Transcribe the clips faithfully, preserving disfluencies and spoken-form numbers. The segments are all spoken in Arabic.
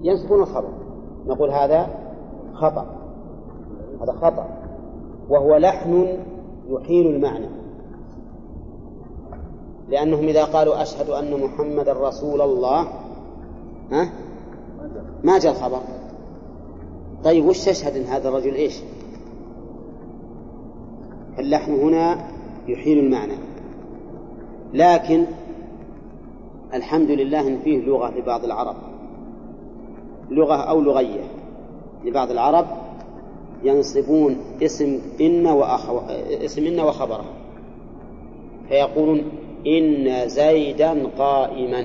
ينسبون الخبر، نقول هذا خطأ، هذا خطأ، وهو لحن يحيل المعنى، لأنهم إذا قالوا أشهد أن محمد رسول الله ها ما جاء الخبر. طيب وش تشهد إن هذا الرجل إيش؟ اللحن هنا يحيل المعنى. لكن الحمد لله إن فيه لغة لبعض العرب، لغة أو لغية لبعض العرب، ينصبون اسم إن وأخو... اسم إن وخبره، فيقولون إن زيدا قائما،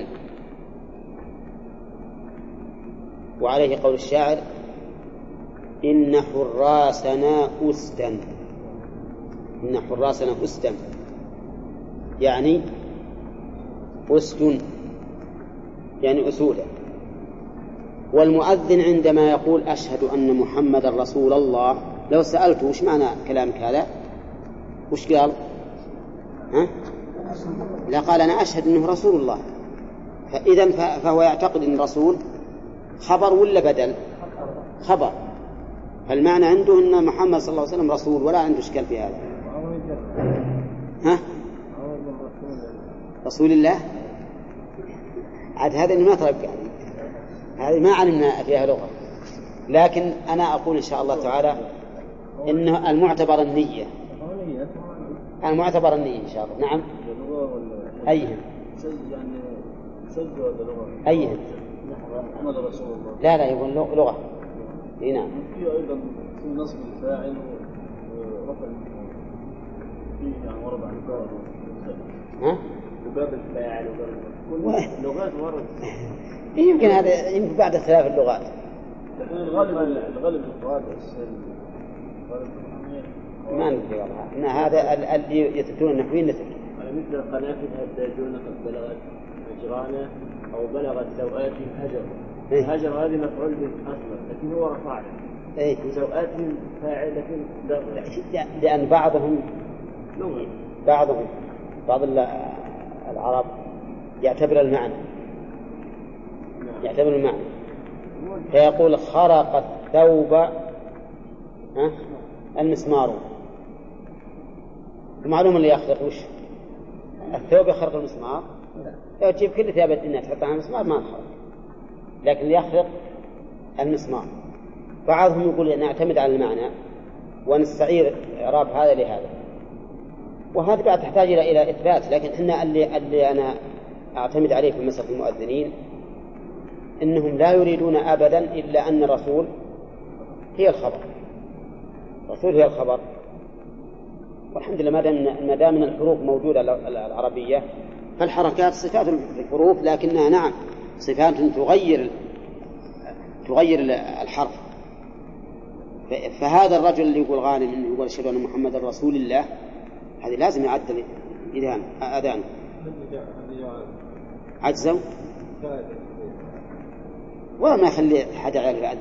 وعليه قول الشاعر إن حراسنا أستن، إن حراسنا أستن يعني أستن يعني أسودا. والمؤذن عندما يقول أشهد أن محمد رسول الله، لو سألته وش معنى كلامك هذا وش قال؟ ها؟ لا، قال أنا أشهد أنه رسول الله. فإذن فهو يعتقد أن رسول خبر ولا بدل؟ خبر. فالمعنى عنده أن محمد صلى الله عليه وسلم رسول، ولا عنده إشكال في هذا. ها؟ رسول الله عاد هذا ما تربى، هذه ما علمنا فيها لغة. لكن أنا أقول إن شاء الله تعالى إن المعتبر النية، المعتبر النية إن شاء الله. نعم. أيهم أيهم لا لا يقول لغة. نعم. في أيضا في نصب الفاعل ورفع يعني ورد عن الفاعل. ها؟ وباب الفاعل وباب اللغات ورد. يمكن هذا يمكن بعد اختلاف اللغات. الغالب الغالب الفؤاد ما ندري والله إن هذا اللي يثبتون النحويين مثل مثل القنافذ الداجون قد بلغت مجرانه أو بلغت سوآتهم هجر. هجر هذه مفعول به أصلا لكن هو رفع إيه. سوآتهم فاعل لكن لأن بعضهم بعضهم بعض العرب يعتبر المعنى يعتبر المعنى فيقول خرق الثوب ها المسمار. المعلوم اللي يخرق وش الثوب؟ يخرق المسمار. لو تجيب كل ثياب الدنيا تحطها على المسمار ما تخرق، لكن يخرق المسمار. بعضهم يقول نعتمد على المعنى ونستعير إعراب هذا لهذا، وهذا بعد تحتاج إلى إلى إثبات. لكن إحنا اللي اللي أنا أعتمد عليه في مسألة المؤذنين إنهم لا يريدون أبدا إلا أن الرسول هي الخبر، الرسول هي الخبر. والحمد لله ما دام من الحروف موجودة العربية، فالحركات صفات الحروف لكنها نعم صفات تغير تغير الحرف. فهذا الرجل اللي يقول غانم إنه يقول أشهد أن محمد رسول الله، هذه لازم يعدل إذان أذان عجزوا ولا ما يخلي حد يعرف يعدل.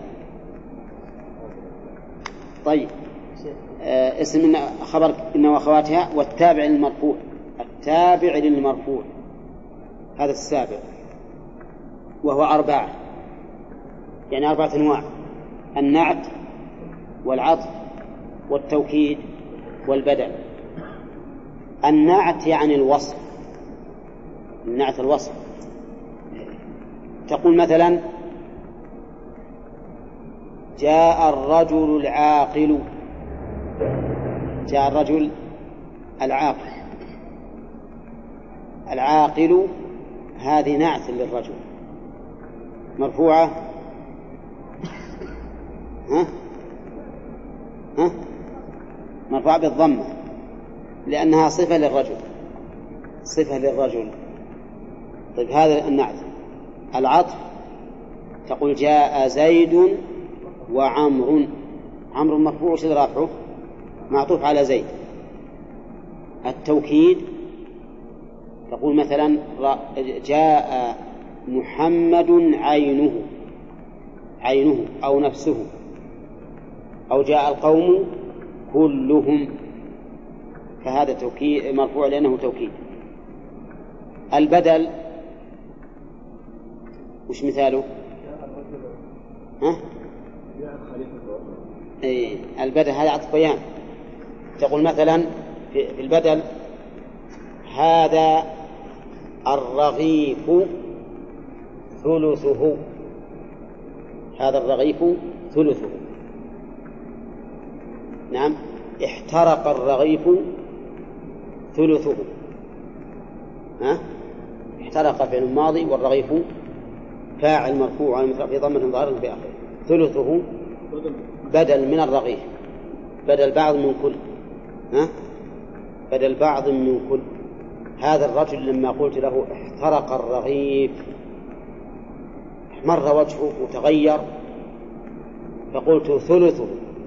طيب آه اسم إن خبر إن وأخواتها والتابع للمرفوع. التابع للمرفوع هذا السابع وهو أربعة، يعني أربعة أنواع: النعت والعطف والتوكيد والبدل. النعت يعني الوصف، النعت الوصف. تقول مثلا جاء الرجل العاقل، جاء الرجل العاقل. العاقل هذه نعت للرجل مرفوعة ها ها مرفوعة بالضمة لأنها صفة للرجل، صفة للرجل. طيب هذا النعت. العطف تقول جاء زيد وعمر. عمر مرفوع وش رافعه؟ معطوف على زيد. التوكيد تقول مثلا جاء محمد عينه، عينه أو نفسه، أو جاء القوم كلهم، فهذا توكيد مرفوع لأنه توكيد. البدل وش مثاله؟ ها؟ إيه البدل هذا عطف بيان. تقول مثلا في البدل هذا الرغيف ثلثه، هذا الرغيف ثلثه. نعم، احترق الرغيف ثلثه. ها؟ احترق فعل ماضي والرغيف فاعل مرفوع على مثل في ضمة ظاهرة في آخره. ثلثه بدل من الرغيف، بدل بعض من كل. ها؟ بدل بعض من كل. هذا الرجل لما قلت له احترق الرغيف مر وجهه وتغير فقلت ثلثه،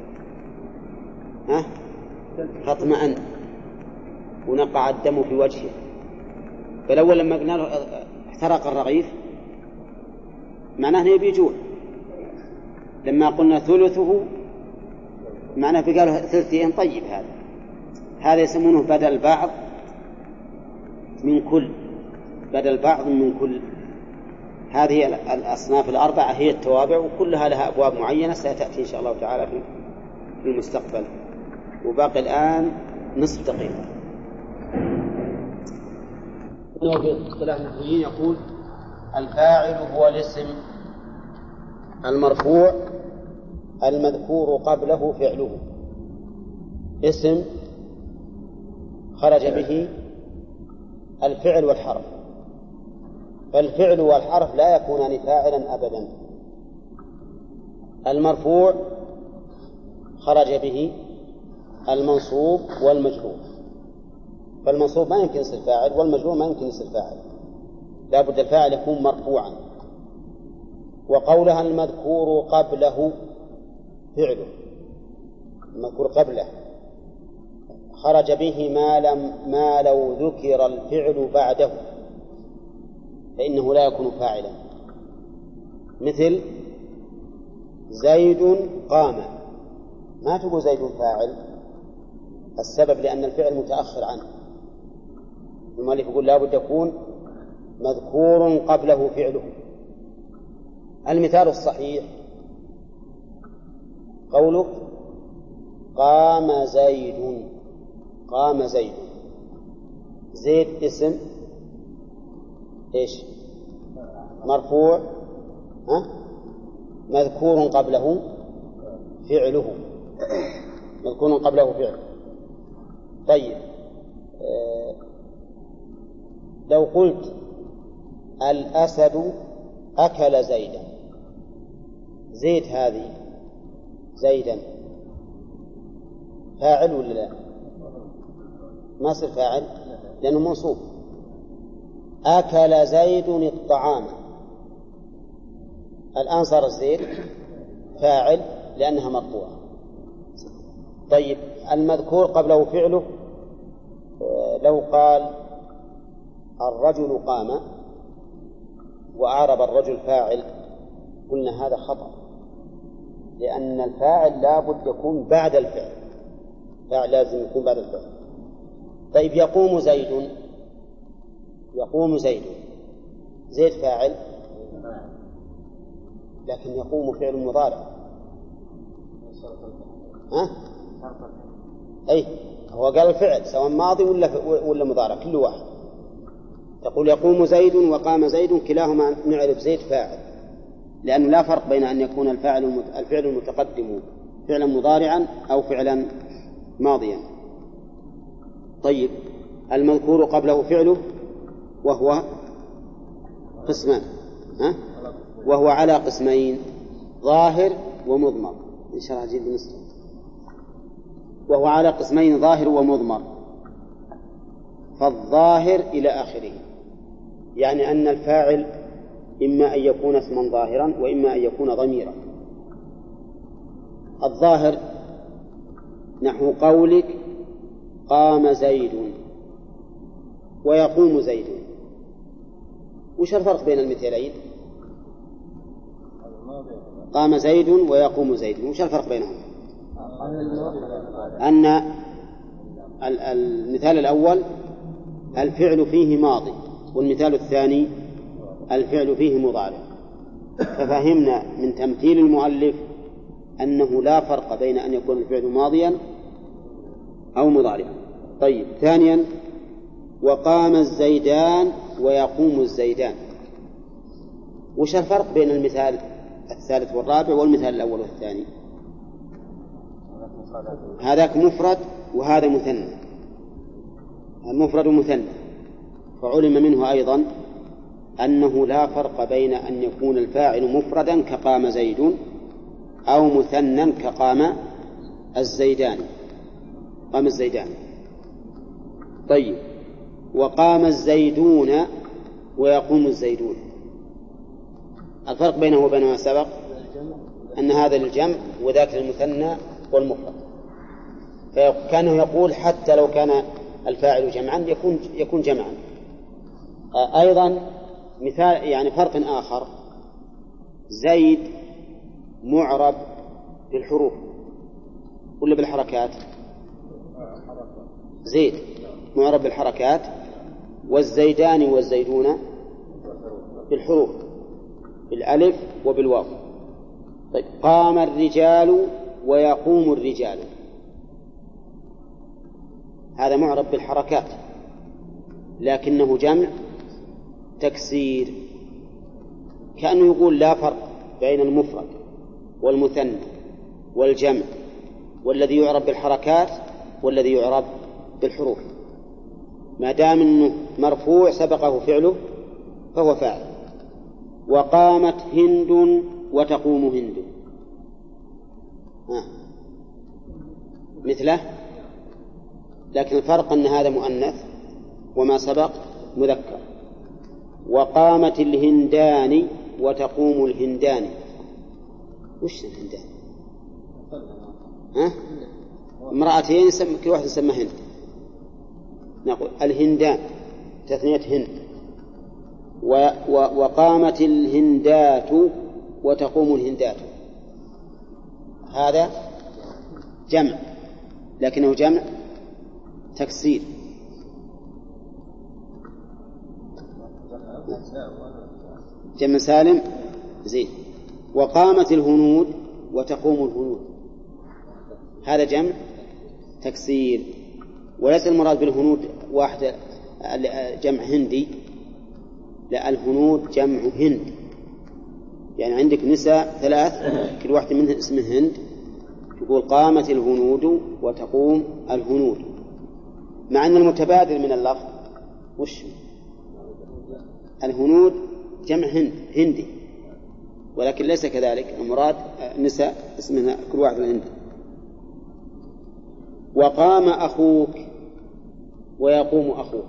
ها؟ فاطمأن ونقع الدم في وجهه. فالأول لما قلنا له احترق الرغيف معناه أنه يبي جوع، لما قلنا ثلثه معناه بقاله ثلثين. طيب هذا هذا يسمونه بدل بعض من كل، بدل بعض من كل. هذه الأصناف الأربعة هي التوابع، وكلها لها أبواب معينة ستأتي إن شاء الله تعالى في المستقبل. وباقي الآن نصف دقيقة. في اصطلاح النحويين يقول الفاعل هو الاسم المرفوع المذكور قبله فعله. اسم خرج به الفعل والحرف، فالفعل والحرف لا يكونان فاعلا أبدا. المرفوع خرج به المنصوب والمجرور، فالمنصوب ما يمكن يصير فاعل والمجرور ما يمكن يصير فاعل، لا بد الفاعل يكون مرفوعا. وقولها المذكور قبله فعله، المذكور قبله خرج به ما لم ما لو ذكر الفعل بعده فإنه لا يكون فاعلا. مثل زيد قام، ما تقول زيد فاعل، السبب لأن الفعل متأخر عنه. المؤلف يقول لا بد يكون مذكور قبله فعله. المثال الصحيح قوله قام زيد، قام زيد. زيد اسم ايش؟ مرفوع، ها؟ مذكور قبله فعله، مذكور قبله فعله. طيب آه لو قلت الأسد أكل زيدا، زيد هذه زيدا فاعل ولا لا؟ ما صار فاعل لأنه منصوب. أكل زيد الطعام، الآن صار زيد فاعل لأنها مرفوعة. طيب المذكور قبله فعله لو قال الرجل قام وأعرب الرجل فاعل قلنا هذا خطأ، لأن الفاعل لا بد يكون بعد الفعل، فاعل لازم يكون بعد الفعل. طيب يقوم زيد، يقوم زيد، زيد فاعل لكن يقوم فعل مضارع. ها؟ أي هو قال الفعل سواء ماضي ولا ولا مضارع كل واحد. تقول يقوم زيد وقام زيد كلاهما نعرف زيد فاعل، لأنه لا فرق بين أن يكون الفاعل الفعل المتقدم فعلا مضارعا أو فعلا ماضيا. طيب المذكور قبله فعله وهو قسمان، ها؟ وهو على قسمين ظاهر ومضمر. إن شاء الله أجيب بنصف. وهو على قسمين ظاهر ومضمر. فالظاهر إلى آخره، يعني أن الفاعل إما أن يكون اسما ظاهرا وإما أن يكون ضميرا. الظاهر نحو قولك قام زيد ويقوم زيد. وش الفرق بين المثالين؟ قام زيد ويقوم زيد، وش الفرق بينهم؟ أن المثال الأول الفعل فيه ماضي، والمثال الثاني الفعل فيه مضارع. ففهمنا من تمثيل المؤلف أنه لا فرق بين أن يكون الفعل ماضيا أو مضارعا. طيب، ثانيا: وقام الزيدان ويقوم الزيدان. وش الفرق بين المثال الثالث والرابع والمثال الأول والثاني؟ هذاك مفرد وهذا مثنى، المفرد مثنى، فعلم منه أيضا أنه لا فرق بين أن يكون الفاعل مفردا كقام زيد أو مثنى كقام الزيدان قام الزيدان. طيب، وقام الزيدون ويقوم الزيدون. الفرق بينه وبين ما سبق أن هذا للجمع وذاك للمثنى والمفرد، فكانه يقول حتى لو كان الفاعل جمعا يكون يكون جمعا. أيضا مثال يعني فرق آخر: زيد معرب بالحروف ولا بالحركات؟ زيد معرب بالحركات، والزيدان والزيدون بالحروف بالألف وبالواو. طيب، قام الرجال ويقوم الرجال، هذا معرب بالحركات لكنه جمع تكسير، كأنه يقول لا فرق بين المفرد والمثنى والجمع والذي يعرب بالحركات والذي يعرب بالحروف، ما دام أنه مرفوع سبقه فعله فهو فاعل. وقامت هند وتقوم هند، آه. مثله، لكن الفرق أن هذا مؤنث وما سبق مذكر. وقامت الهندان وتقوم الهندان. وش الهندان؟ ها؟ امرأتين كل واحدة تسمى هند، نقول الهندان تثنية هند. و و وقامت الهندات وتقوم الهندات، هذا جمع لكنه جمع تكسير. جمع سالم زين. وقامت الهنود وتقوم الهنود، هذا جمع تكسير، وليس المراد بالهنود واحدة جمع هندي، لا، الهنود جمع هند، يعني عندك نساء ثلاث كل واحدة منها اسمه هند، تقول قامت الهنود وتقوم الهنود، مع أن المتبادل من اللفظ وش؟ الهنود جمع هند هندي، ولكن ليس كذلك، المراد نساء اسمها كل واحد هند. وقام أخوك ويقوم أخوك،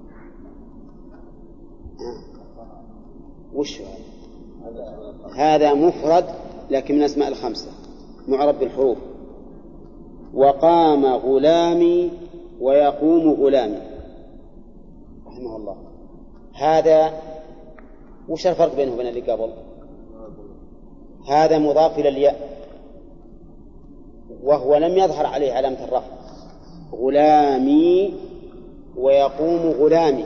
وش هذا؟ هذا مفرد لكن من أسماء الخمسة معرب بالحروف. وقام غلامي ويقوم غلامي رحمه الله، هذا وش الفرق بينه وبين اللي قبل؟ هذا مضاف إلى الياء وهو لم يظهر عليه علامة الرفع، غلامي ويقوم غلامي،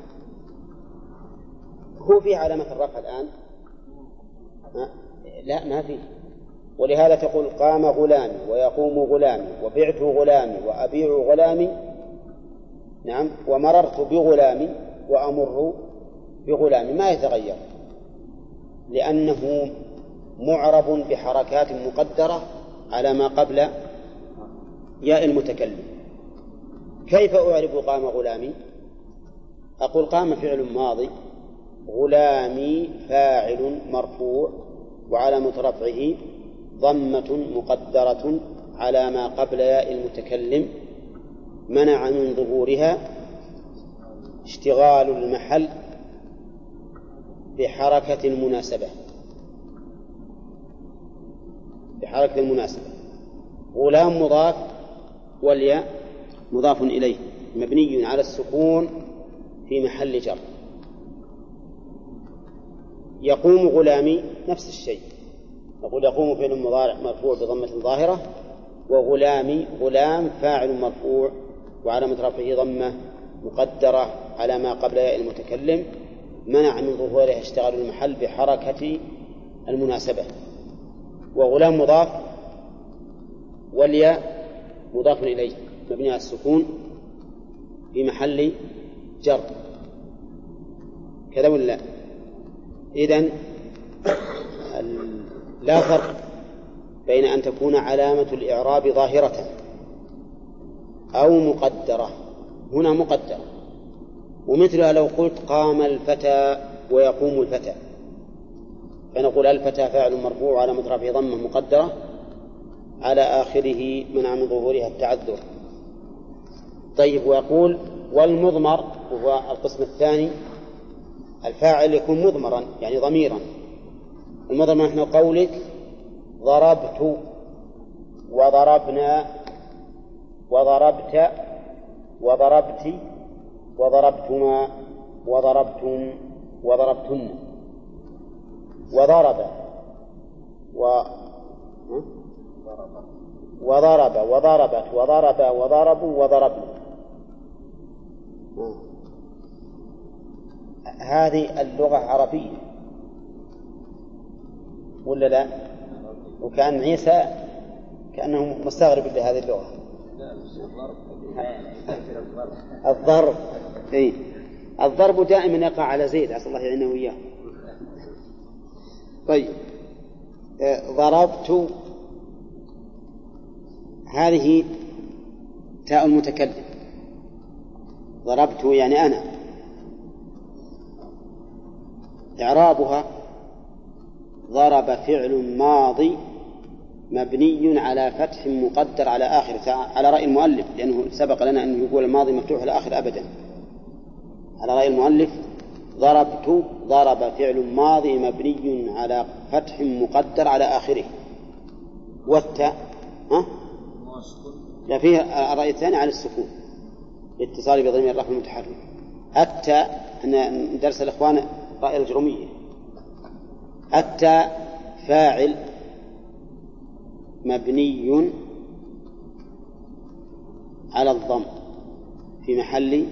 هو في علامة الرفع الآن؟ لا، ما فيه. ولهذا تقول قام غلامي ويقوم غلامي وبعت غلامي وأبيع غلامي، نعم، ومررت بغلامي وأمر بغلامي، ما يتغير لأنه معرب بحركات مقدرة على ما قبل ياء المتكلم. كيف أعرب قام غلامي؟ أقول قام فعل ماضي، غلامي فاعل مرفوع وعلامة رفعه ضمة مقدرة على ما قبل ياء المتكلم منع من ظهورها اشتغال المحل بحركة المناسبة بحركة المناسبة. غلام مضاف والياء مضاف إليه مبني على السكون في محل جر. يقوم غلامي نفس الشيء، نقول يقوم فعل مضارع مرفوع بضمة ظاهرة، وغلامي غلام فاعل مرفوع وعلامة رفعه ضمة مقدرة على ما قبل ياء المتكلم منع من ظهورها اشتغال المحل بحركة المناسبة. وغلام مضاف والياء مضاف إليه مبني على السكون في محل جر كذا ولا؟ إذن لا فرق بين أن تكون علامة الإعراب ظاهرة أو مقدرة. هنا مقدرة، ومثلها لو قلت قام الفتى ويقوم الفتى، فنقول الفتى فاعل مرفوع على رفعه ضمة مقدرة على آخره منع من ظهورها التعذر. طيب، ويقول والمضمر وهو القسم الثاني، الفاعل يكون مضمرا يعني ضميرا. المضمر نحن قولك ضربت وضربنا وضربت وضربت وضربتما وضربتم وضربتن وضرب و وضرب وضربت وضرب وضربوا وضربنا. هذه اللغة عربية ولا لا؟ وكأن عيسى كأنه مستغرب لهذه اللغة. الضرب إيه؟ الضرب دائما يقع على زيد، عسى الله يعينه وإياه. طيب، ضربت هذه تاء المتكلم، ضربت يعني أنا. إعرابها ضرب فعل ماضي مبني على فتح مقدر على آخر، على رأي المؤلف، لأنه سبق لنا أن يقول الماضي مفتوح على آخر أبدا. على رأي المؤلف ضربت ضرب فعل ماضي مبني على فتح مقدر على آخره. والتاء ها؟ لا، فيها الرأي الثاني على السكون الاتصال بضمير الرفع المتحرك. التاء أن درس الإخوان رأي الجرمية. التاء فاعل مبني على الضم في محل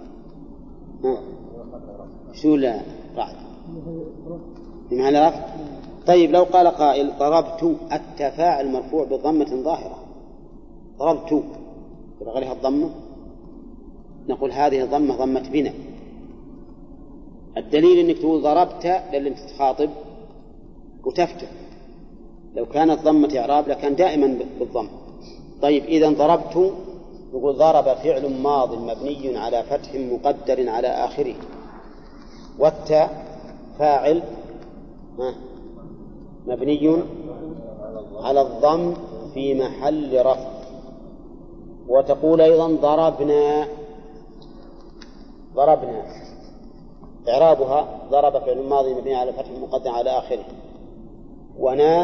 شو لا رعد في محل رفع. طيب، لو قال قائل ضربت التفاعل مرفوع بضمة ظاهرة، ضربت يبقى عليها الضمة، نقول هذه الضمة ضمة بنا. الدليل انك تقول ضربت للي تخاطب وتفتح، لو كانت ضمة إعراب لكان دائما بالضم. طيب، إذن ضربت يقول ضرب فعل ماض مبني على فتح مقدر على آخره. والتاء فاعل مبني على الضم في محل رفع. وتقول أيضا ضربنا ضربنا إعرابها ضرب فعل ماضي مبني على فتح مقدر على آخره. ونا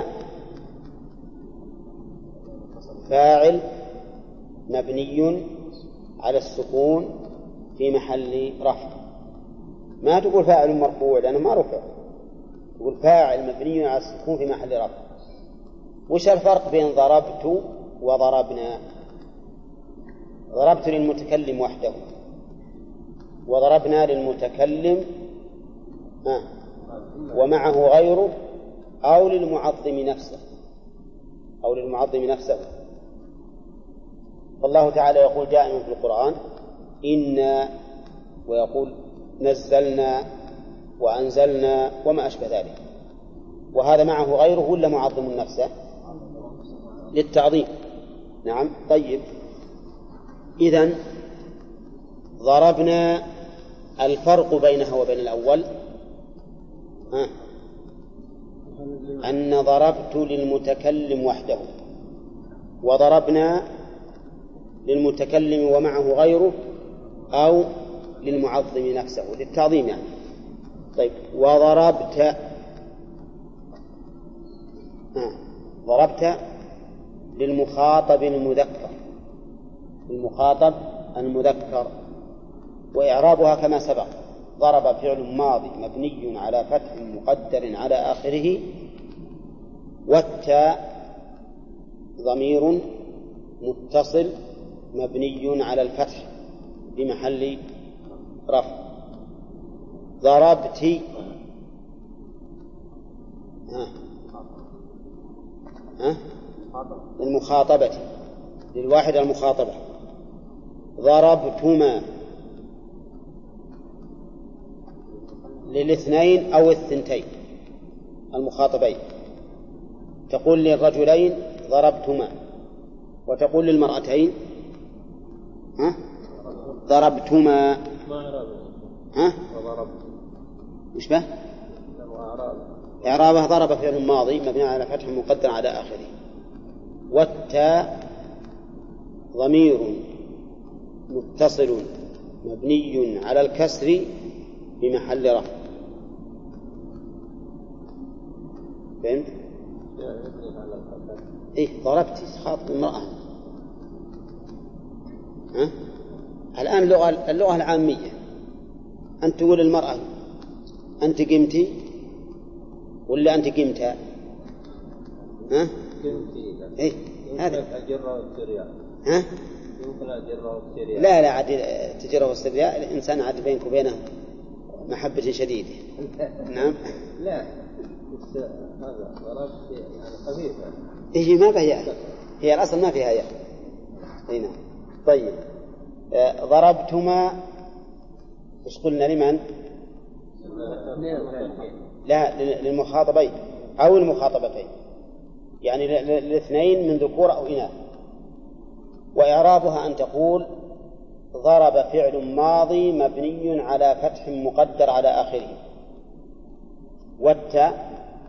فاعل مبني على السكون في محل رفع. ما تقول فاعل مرفوع لأنه ما رفع، تقول فاعل مبني على السكون في محل رفع. وش الفرق بين ضربت وضربنا؟ ضربت للمتكلم وحده، وضربنا للمتكلم آه. ومعه غيره أو للمعظم نفسه أو للمعظم نفسه. فالله تعالى يقول دائما في القرآن إنا، ويقول نزلنا وأنزلنا وما أشبه ذلك، وهذا معه غيره ولا معظم نفسه للتعظيم. نعم. طيب، إذن ضربنا الفرق بينها وبين الأول ها أن ضربت للمتكلم وحده، وضربنا للمتكلم ومعه غيره أو للمعظم نفسه للتعظيم يعني. طيب، وضربت آه. ضربت للمخاطب المذكر، المخاطب المذكر، وإعرابها كما سبق ضرب فعل ماضي مبني على فتح مقدر على آخره. والتاء ضمير متصل مبني على الفتح بمحل رفع. ضربت ها ها المخاطبة للواحد المخاطبة. ضربتما للاثنين أو الثنتين المخاطبين، تقول للرجلين ضربتما، وتقول للمرأتين ها ضربتما. ها مش به إعرابها ضرب فعل ماضي مبني على فتح مقدر على آخره، والتاء ضمير متصل مبني على الكسر في محل رفع. فهمت؟ إيه ضربت خاطب المرأة. ها؟ الآن اللغة اللغة العامية أنت تقول المرأة أنت قمتي ولا أنت قمتها؟ ها؟ إيه هذا ها؟ لا لا عاد تجرى واسترياء الإنسان عاد بينك وبينه محبة شديدة. نعم لا هذا ضربت يعني خفيفة. إيه ما بهي هي الأصل ما فيها يا هنا. طيب ضربتما إيش قلنا لمن؟ لا للمخاطبين أو المخاطبتين، يعني للاثنين من ذكور أو إناث. وإعرابها أن تقول ضرب فعل ماضي مبني على فتح مقدر على آخره، والتاء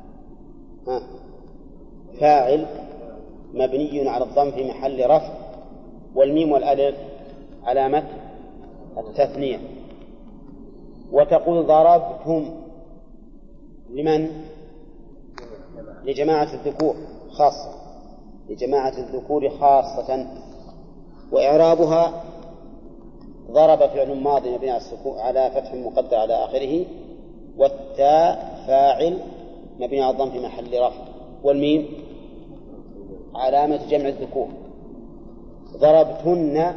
فاعل مبني على الضم في محل رفع، والميم والألف علامة التثنية. وتقول ضربتم لمن؟ لجماعة الذكور خاصة، لجماعة الذكور خاصة. وإعرابها ضرب فعل ماضي مبني على فتح مقدر على آخره، والتاء فاعل مبني على الضم في محل رفع، والميم علامة جمع الذكور. ضربتن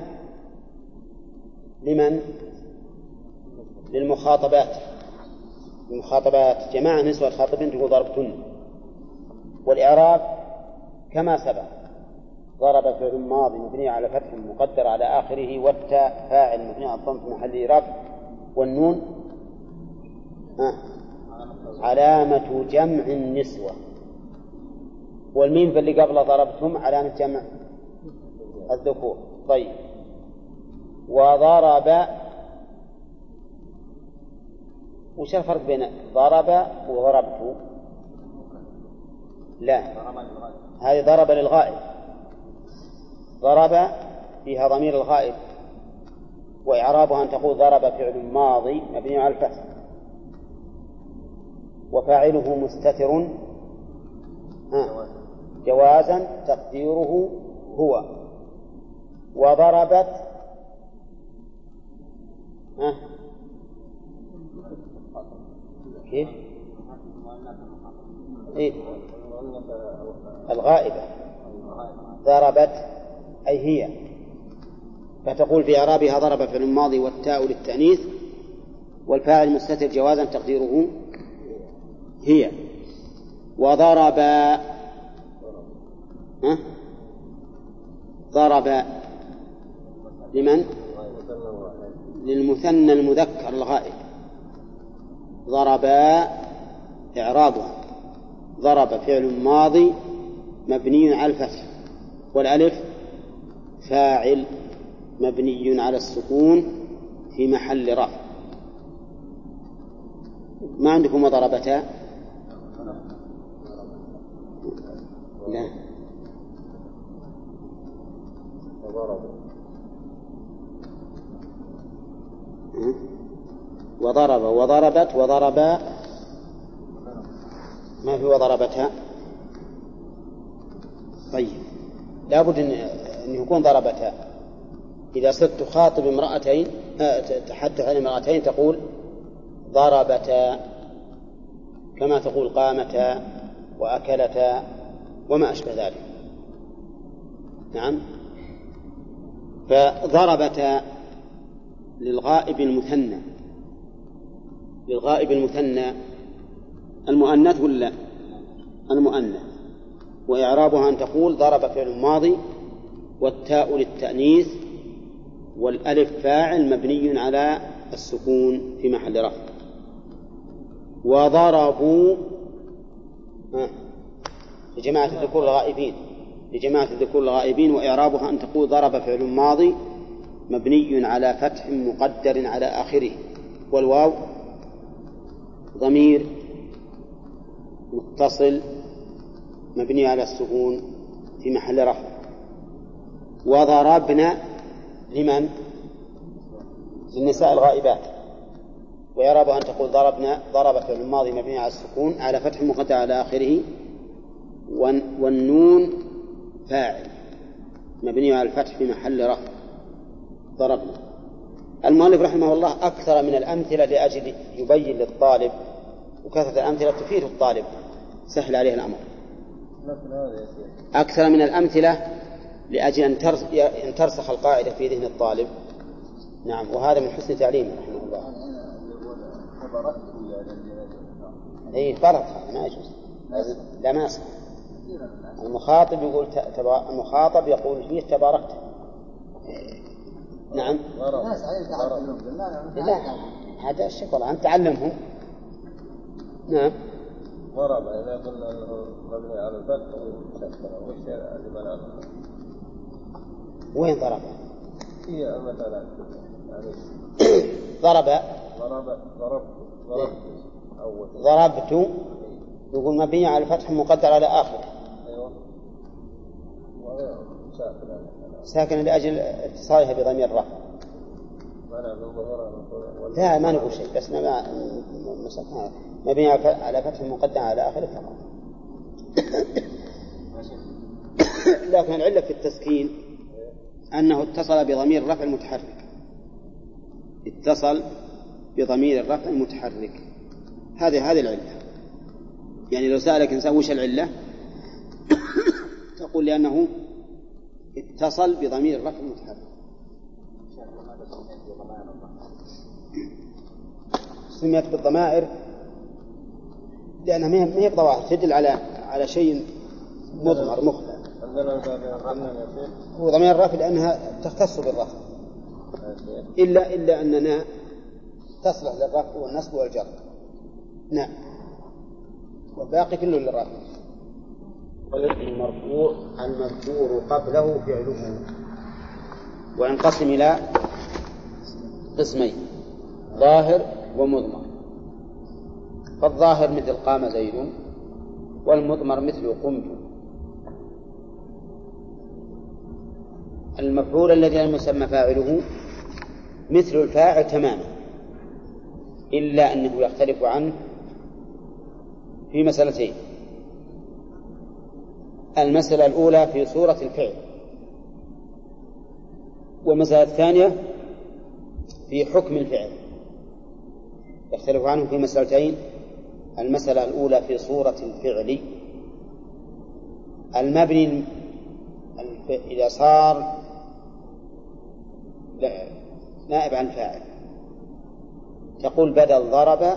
لمن؟ للمخاطبات، المخاطبات جماعة نسوة خاطبين تقول ضربتن. والإعراب كما سبق ضرب فعل ماضي مبني على فتح مقدر على آخره، والتاء فاعل مبني على الضم في محل رفع، والنون آه. علامة جمع النسوة، والميم فاللي قبل ضربتم علامة جمع الذكور. طيب وضرب، وش الفرق بين ضرب وضربت؟ لا هذه ضرب للغائب، ضرب فيها ضمير الغائب، وإعرابها أن تقول ضرب فعل ماضي مبني على الفتح، وفاعله مستتر جوازا تقديره هو. وضربت ها كيف؟ إيه؟ الغائبة ضربت أي هي، فتقول في إعرابها ضرب فعل الماضي والتاء للتأنيث، والفاعل مستتر جوازا تقديره هي. وضرب ها؟ ضرب لمن؟ للمثنى المذكر الغائب. ضربا إعرابها ضرب فعل ماضي مبني على الفتح، والألف فاعل مبني على السكون في محل رفع. ما عندكم ضربتا؟ لا وضرب وضربت وضربا، ما في وضربتها. طيب لابد أن يكون ضربتها. إذا صرت تخاطب امرأتين تحدث عن امرأتين تقول ضربتا، كما تقول قامتا وأكلتا وما أشبه ذلك. نعم. فضربتا للغائب المثنى، للغائب المثنى المؤنث ولا المؤنث، وإعرابها أن تقول ضرب فعل ماضي والتاء للتأنيث والألف فاعل مبني على السكون في محل رفع. وضربوا لجماعة الذكور الغائبين لجماعة الذكور الغائبين وإعرابها أن تقول ضرب فعل ماضي مبني على فتح مقدر على آخره، والواو ضمير متصل مبني على السكون في محل رفع. وضربنا لمن؟ للنساء الغائبات، ويراب أن تقول ضربنا ضرب فعل الماضي مبني على السكون على فتح مقدر على آخره، والنون فاعل مبني على الفتح في محل رفع. ضربنا. المؤلف رحمه الله أكثر من الأمثلة لأجل يبين للطالب، وكثرة الأمثلة تفيد الطالب سهل عليه الأمر. أكثر من الأمثلة لأجل أن ترسخ القاعدة في ذهن الطالب. نعم، وهذا من حسن تعليمه رحمه الله. أي فرط ما يجوز، لا ما يصح. المخاطب يقول تبا... المخاطب يقول فيه تباركت. نعم. لا هذا الشكر أنت تعلمهم. نعم. ضرب إذا قلنا أنه مبني على الفتح وش اللي وين ضرب؟ هي مثلا يعني ضرب ضرب ضربت ضربت أول ضربت يقول مبني على الفتح مقدر على آخره. أيوة. ساكن لأجل اتصالها بضمير الرفع. لا ما نقول شيء، بس ما مبني على فتح مقدر على آخره فقط. لكن العلة في التسكين أنه اتصل بضمير الرفع المتحرك اتصل بضمير الرفع المتحرك هذه هذه العلة. يعني لو سألك إنسان وش العلة تقول لأنه اتصل بضمير الرفع المتحرك. سميت بالضمائر لأنها ما هي بضمائر تدل على على شيء مضمر مخفى. هو ضمير الرفع لأنها تختص بالرفع، إلا إلا أننا تصلح للرفع والنصب والجر. نعم، والباقي كله للرفع. والاسم المرفوع المذكور قبله فعله، وينقسم إلى قسمين: ظاهر ومضمر. فالظاهر مثل قام زيد، والمضمر مثل قمت. المفعول الذي لم يسمى فاعله مثل الفاعل تماما، إلا أنه يختلف عنه في مسألتين: المسألة الأولى في صورة الفعل، والمسألة الثانية في حكم الفعل. يختلف عنه في مسألتين: المسألة الأولى في صورة الفعل، المبني إذا صار نائب عن فاعل، تقول بدل ضرب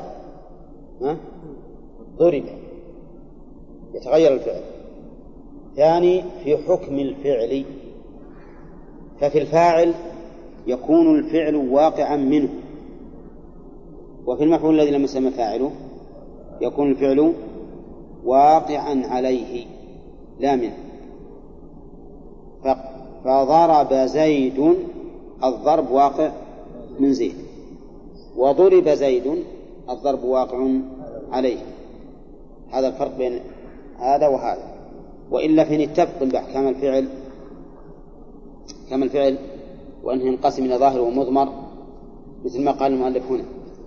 ضرب، يتغير الفعل. ثاني في حكم الفعل، ففي الفاعل يكون الفعل واقعا منه، وفي المفعول الذي لم يسمى فاعله يكون الفعل واقعا عليه لا منه. فضرب زيد، الضرب واقع من زيد، وضرب زيد الضرب واقع عليه. هذا الفرق بين هذا وهذا. وإلا فإن اتفق بأحكام الفعل كما الفعل وأنه ينقسم إلى ظاهر ومضمر، مثل ما قال المؤلف هنا.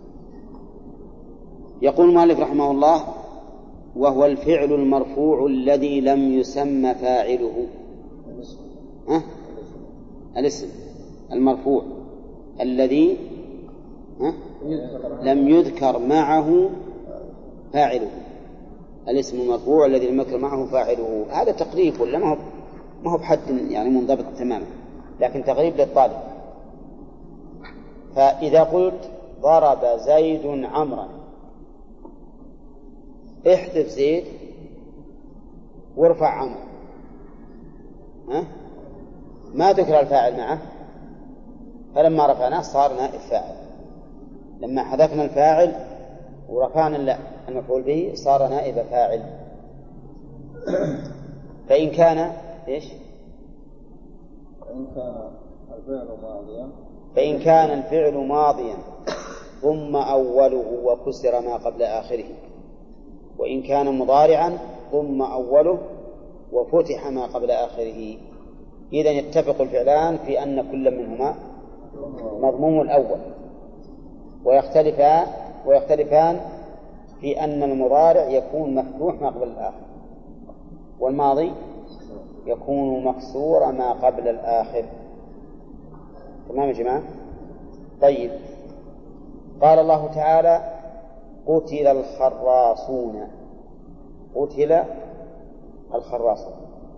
يقول المؤلف رحمه الله: وهو الفعل المرفوع الذي لم يسمى فاعله. ها؟ الاسم المرفوع الذي ها؟ لم يذكر معه فاعله. الاسم المرفوع الذي لم يذكر معه فاعله. هذا تقريب ولا ما هو ما هو بحد يعني منضبط تماما، لكن تقريب للطالب. فإذا قلت ضرب زيد عمرا، احذف زيد وارفع عمرو، ها؟ ما ذكر الفاعل معه، فلما رفعناه صار نائب فاعل. لما حذفنا الفاعل ورفعنا المفعول به صار نائب فاعل. فإن كان إيش؟ فإن كان الفعل ماضيا فإن كان الفعل ماضيا ضم أوله وكسر ما قبل آخره، وإن كان مضارعا ضم أوله وفتح ما قبل آخره. إذن يتفق الفعلان في أن كل منهما مضموم الأول، ويختلفان ويختلفان في أن المضارع يكون مفتوح ما قبل الآخر، والماضي يكون مكسور ما قبل الآخر. تمام يا جماعة؟ طيب، قال الله تعالى: قتل الخراصون. قتل الخراصون،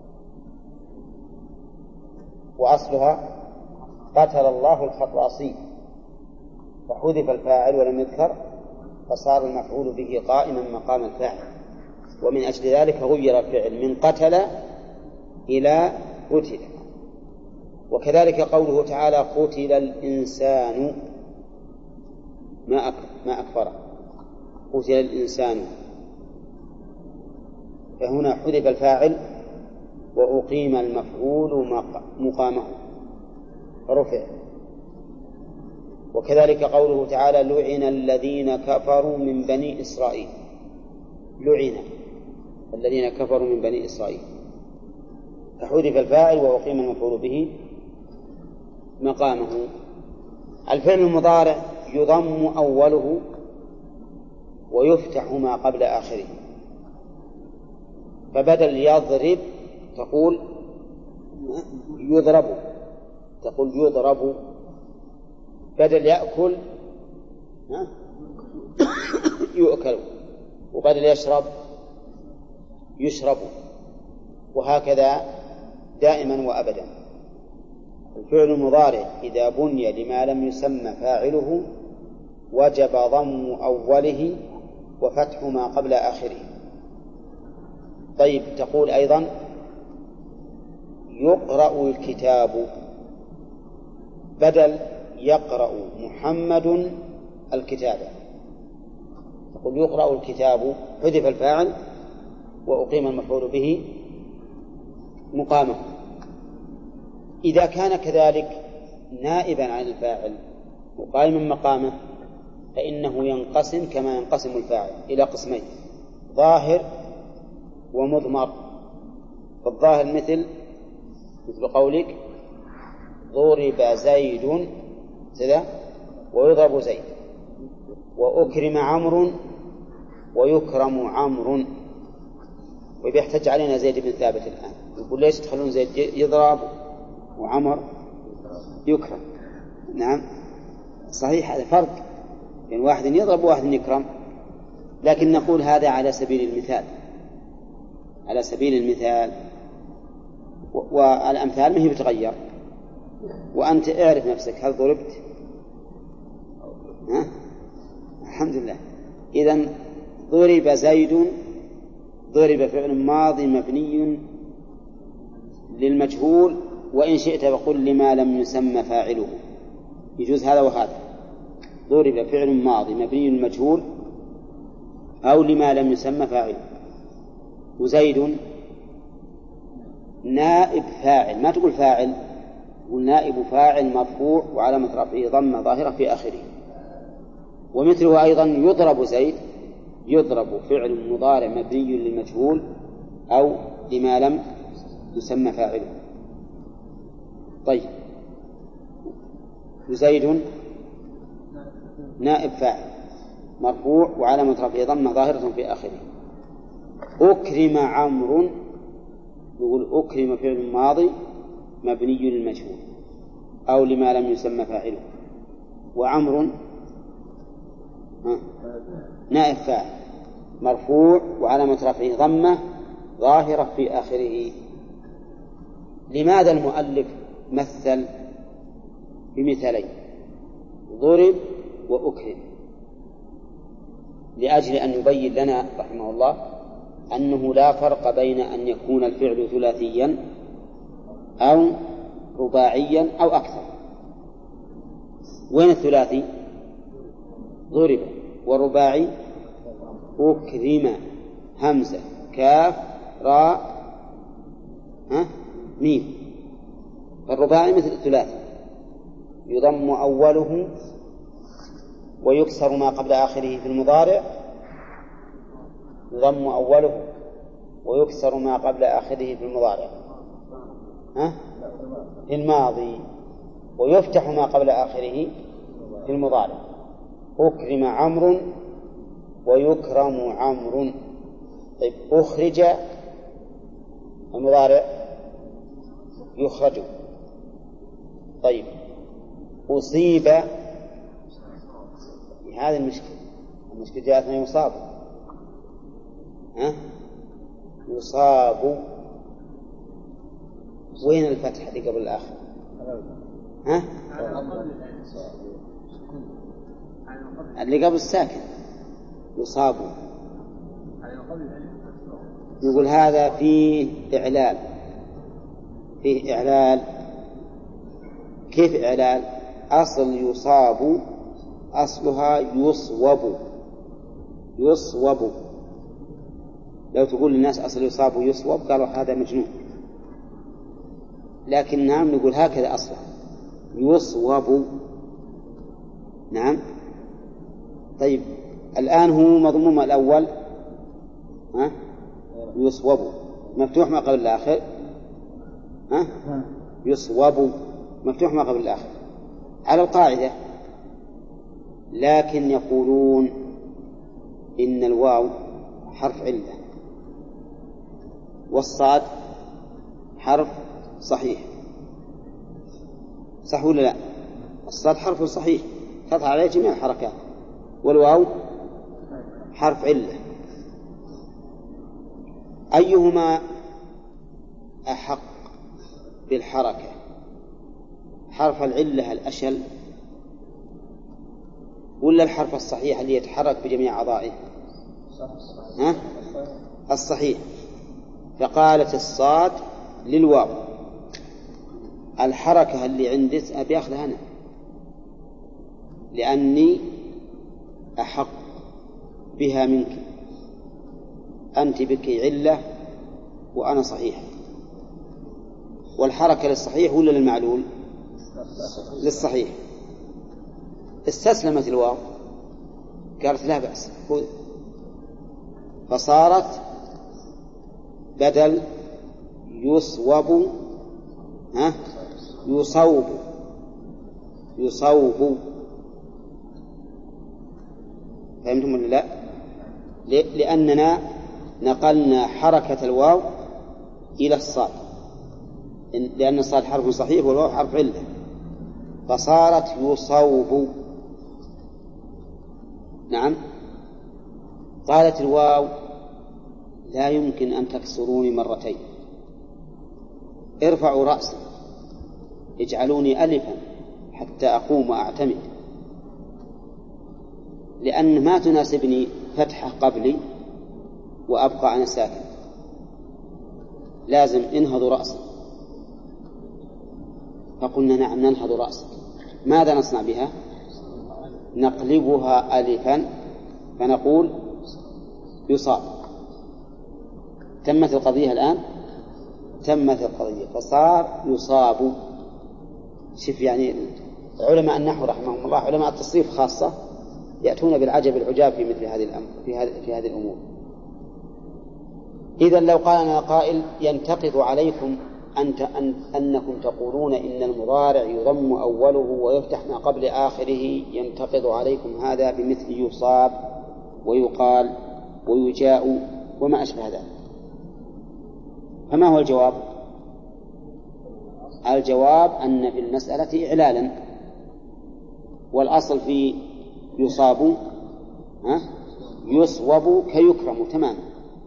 وأصلها قتل الله الخراصين، فحذف الفاعل ولم يذكر، فصار المفعول به قائما مقام الفاعل، ومن أجل ذلك غير الفعل من قتل إلى قتل. وكذلك قوله تعالى: قتل الإنسان ما ما أكفره. قتل الإنسان، فهنا حذف الفاعل وأقيم المفعول مقامه فرفع. وكذلك قوله تعالى: لعن الذين كفروا من بني إسرائيل. لعن الذين كفروا من بني إسرائيل، فحذف الفاعل وأقيم المفعول به مقامه. الفعل المضارع يضم أوله ويفتح ما قبل آخره، فبدل يضرب تقول يضرب، تقول يضرب. بدل يأكل يؤكل، وبدل يشرب يشرب، وهكذا دائما وأبدا. الفعل المضارع إذا بني لما لم يسمى فاعله وجب ضم أوله وفتح ما قبل آخره. طيب، تقول أيضا: يقرأ الكتاب، بدل يقرأ محمد الكتاب، تقول يقرأ الكتاب، حذف الفاعل وأقيم المفعول به مقامه. إذا كان كذلك نائبا عن الفاعل وقائما مقامه، فإنه ينقسم كما ينقسم الفاعل إلى قسمين: ظاهر ومضمر. فالظاهر مثل مثل قولك: ضرب زيد كذا ويضرب زيد، وأكرم عمرو ويكرم عمرو. ويحتج علينا زيد بن ثابت الآن، يقول: ليش تخلون زيد يضرب وعمر يكرم؟ نعم صحيح، هذا فرق بين يعني واحد يضرب وواحد يكرم، لكن نقول هذا على سبيل المثال، على سبيل المثال، والأمثال ما هي بتغير. وأنت اعرف نفسك، هل ضربت؟ ها؟ الحمد لله. إذن ضرب زيد، ضرب فعل ماضي مبني للمجهول، وإن شئت فقل لما لم يسمى فاعله، يجوز هذا وهذا. ضرب فعل ماضي مبني للمجهول أو لما لم يسمى فاعله. وزيد نائب فاعل، ما تقول فاعل، تقول نائب فاعل مرفوع وعلامة رفعه ضمة ظاهرة في آخره. ومثله أيضا يضرب زيد، يضرب فعل مضارع مبني للمجهول أو لما لم يسمى فاعله. طيب، وزيد نائب فاعل مرفوع وعلامة رفعه ضمة ظاهرة في آخره. أكرم عمرو، يقول أكرم فعل ماضي مبني للمجهول أو لما لم يسمى فاعله. وعمرو نائب فاعل مرفوع وعلامة رفعه ضمة ظاهرة في آخره. لماذا المؤلف مثل بمثالين ضرب وأكرم؟ لأجل أن يبين لنا رحمه الله أنه لا فرق بين أن يكون الفعل ثلاثيا أو رباعيا أو أكثر. وين الثلاثي؟ ضرب. والرباعي أكرم، همزة كاف راء ها ميم. فالرباعي مثل الثلاثي، يضم أوله ويكسر ما قبل آخره في المضارع، يضم أوله ويكسر ما قبل آخره في المضارع ها؟ في الماضي، ويفتح ما قبل آخره في المضارع. أكرم عمرو ويكرم عمرو. طيب أخرج المضارع يخرج. طيب أصيب، هذه المشكلة، المشكلة جاءتنا يصاب ها؟ يصاب. وين الفتحة اللي قبل الآخر؟ ها؟ اللي قبل الساكن يصاب. نقول هذا فيه إعلال، فيه إعلال. كيف إعلال؟ أصل يصاب أصلها يصوب، يصوب. لو تقول للناس أصل يصاب يصوب قالوا هذا مجنون، لكن نعم نقول هكذا أصلا يصوب. نعم. طيب الآن هو مضموم الأول ها؟ يصوب، مفتوح ما قبل الآخر ها؟ يصوب، مفتوح ما قبل الآخر على القاعدة. لكن يقولون إن الواو حرف علة والصاد حرف صحيح، صح ولا لا؟ الصاد حرف صحيح فتح عليه جميع الحركات، والواو حرف علة. أيهما أحق بالحركة؟ حرف العلة الأشل ولا الحرف الصحيح اللي يتحرك بجميع أعضائه؟ ها؟ الصحيح. فقالت الصاد للواو الحركة اللي عندك أبي أخذها أنا، لأني أحق بها منك، أنت بك علة وأنا صحيح. والحركة للصحيح ولا للمعلول؟ للصحيح. استسلمت الواو قالت لا بأس، فصارت بدل يصوب ها يصوب، يصوب. فهمتم ولا لا؟ لأننا نقلنا حركة الواو إلى الصاد، لأن الصاد حرف صحيح والواو حرف علة، فصارت يصوب. نعم. قالت الواو لا يمكن أن تكسروني مرتين، ارفعوا رأسي اجعلوني ألفا حتى أقوم وأعتمد، لأن ما تناسبني فتحة قبلي وأبقى أنا ساكن، لازم انهضوا رأسي. فقلنا نعم ننهض رأسك. ماذا نصنع بها؟ نقلبها ألفا فنقول يصاب. تمت القضية الآن، تمت القضية، فصار يصاب. شوف يعني علماء النحو رحمهم الله، علماء التصريف خاصة، يأتون بالعجب العجاب في مثل هذه الأمر في هذه في هذه الأمور. إذن لو قال لنا قائل ينتقض عليكم أنت أن أنكم تقولون إن المضارع يضم أوله ويفتح ما قبل آخره، ينتقض عليكم هذا بمثل يصاب ويقال ويجاء وما أشبه ذلك. فما هو الجواب؟ الجواب أن في المسألة إعلالا، والأصل في يصاب ها يصوب كيكرم تماما،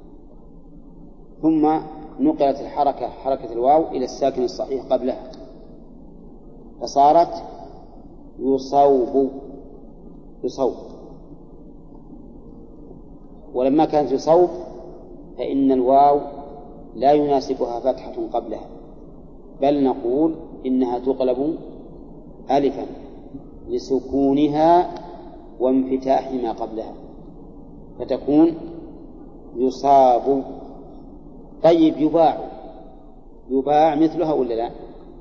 ثم نقلت الحركة حركة الواو إلى الساكن الصحيح قبلها فصارت يصوب، يصوب. ولما كانت يصوب فإن الواو لا يناسبها فتحة قبلها، بل نقول إنها تقلب ألفا لسكونها وانفتاح ما قبلها، فتكون يصاب. طيب يباع، يباع مثلها ولا لا؟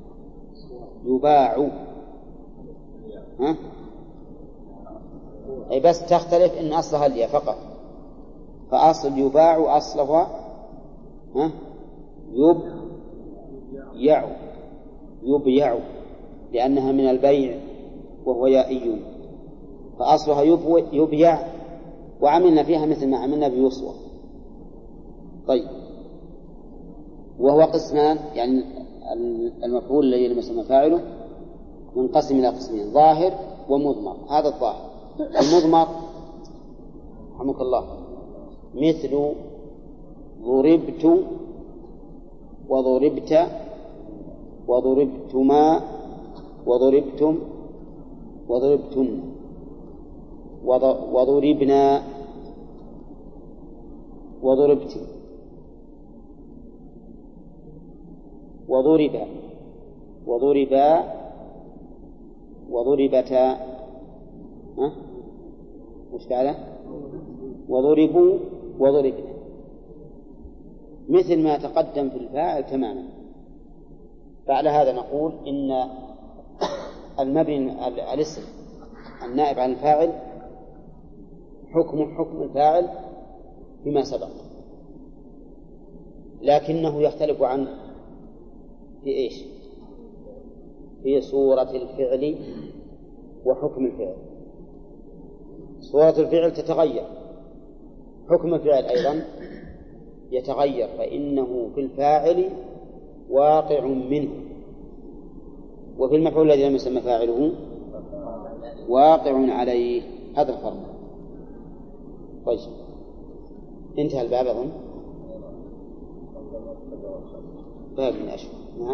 يباع، ها؟ أي بس تختلف إن أصلها الياء فقط، فأصل يباع أصلها ها؟ يبيع، يبيع لأنها من البيع وهو يائي، فأصلها يبيع، وعملنا فيها مثل ما عملنا بيصوى. طيب، وهو قسمان، يعني المفعول الذي لم يسمى فاعله ينقسم إلى قسمين: ظاهر ومضمر. هذا الظاهر. المضمر رحمك الله مثل ضربت وضربت وضربتما وضربتم وضربتن وضربنا وضربت وضرب وضربا وضربتا، ها؟ وش بعده؟ وضربوا وضربنا، مثل ما تقدم في الفاعل تماما. فعلى هذا نقول إن المبني الاسم النائب عن الفاعل حكم حكم الفاعل فيما سبق، لكنه يختلف عنه في إيش؟ في صورة الفعل وحكم الفعل. صورة الفعل تتغير، حكم الفعل أيضا يتغير، فإنه في الفاعل واقع منه، وفي المفعول الذي لم يسمى فاعله واقع عليه. هذا الفرق. طيب، انتهى الباب أظن. باب من أشهر. نعم،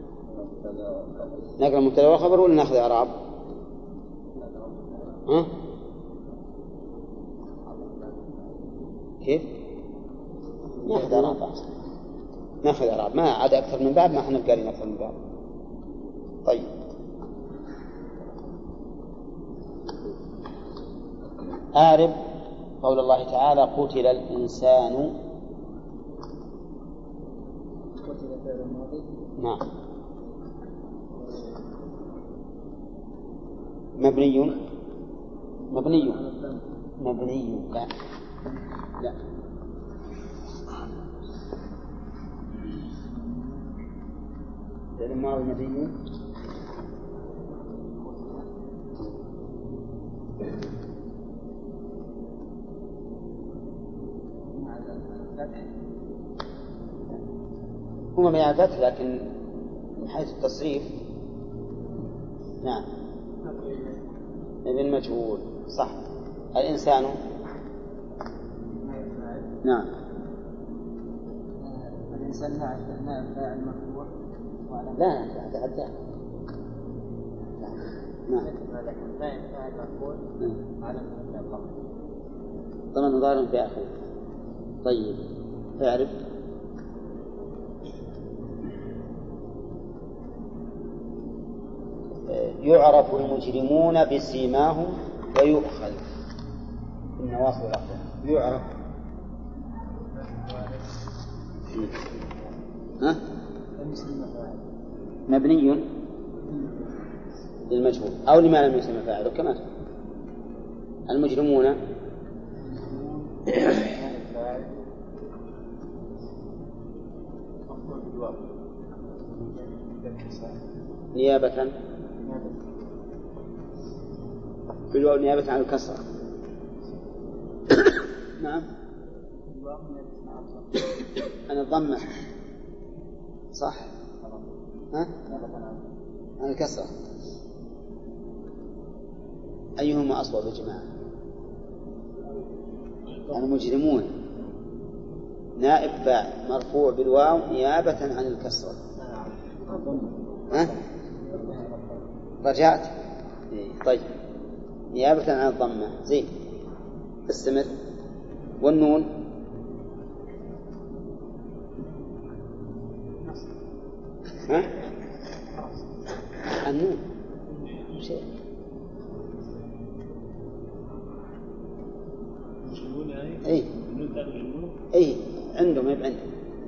نقرأ مبتدأ وخبر ولا نأخذ إعراب؟ ها؟ كيف؟ نأخذ إعراب، نأخذ إعراب، ما عاد أكثر من باب، ما احنا قارين أكثر من باب. طيب، أعرب قول الله تعالى: قتل الإنسان. نعم. مبني مبني مبني لا لا لأن ماضي مبني هو من الفتح، لكن من حيث التصريف نعم ابن مجهول صح. الإنسان نعم، الإنسان نعم فاعل مرفوع. لا لا تعدى نعم فاعل مرفوع على ضمن ظاهر في آخره. طيب، تعرف يعرف المجرمون بسيماهم ويؤخذ النواصي والأقدام. يعرف ها؟ مبني للمجهول أو لما لم يسمى فاعله كما المجرمون نيابة بالواو نيابة عن الكسرة. نعم، عن الضمة صح. ها؟ عن الكسرة. أيهما أصوب يا جماعة؟ المجرمون نائب فاعل مرفوع بالواو نيابة عن الكسرة. ها؟ رجعت؟ طيب، نيابة عن الضمة. زين، استمر. والنون ها؟ النون شيء اي اي عنده ما عنده.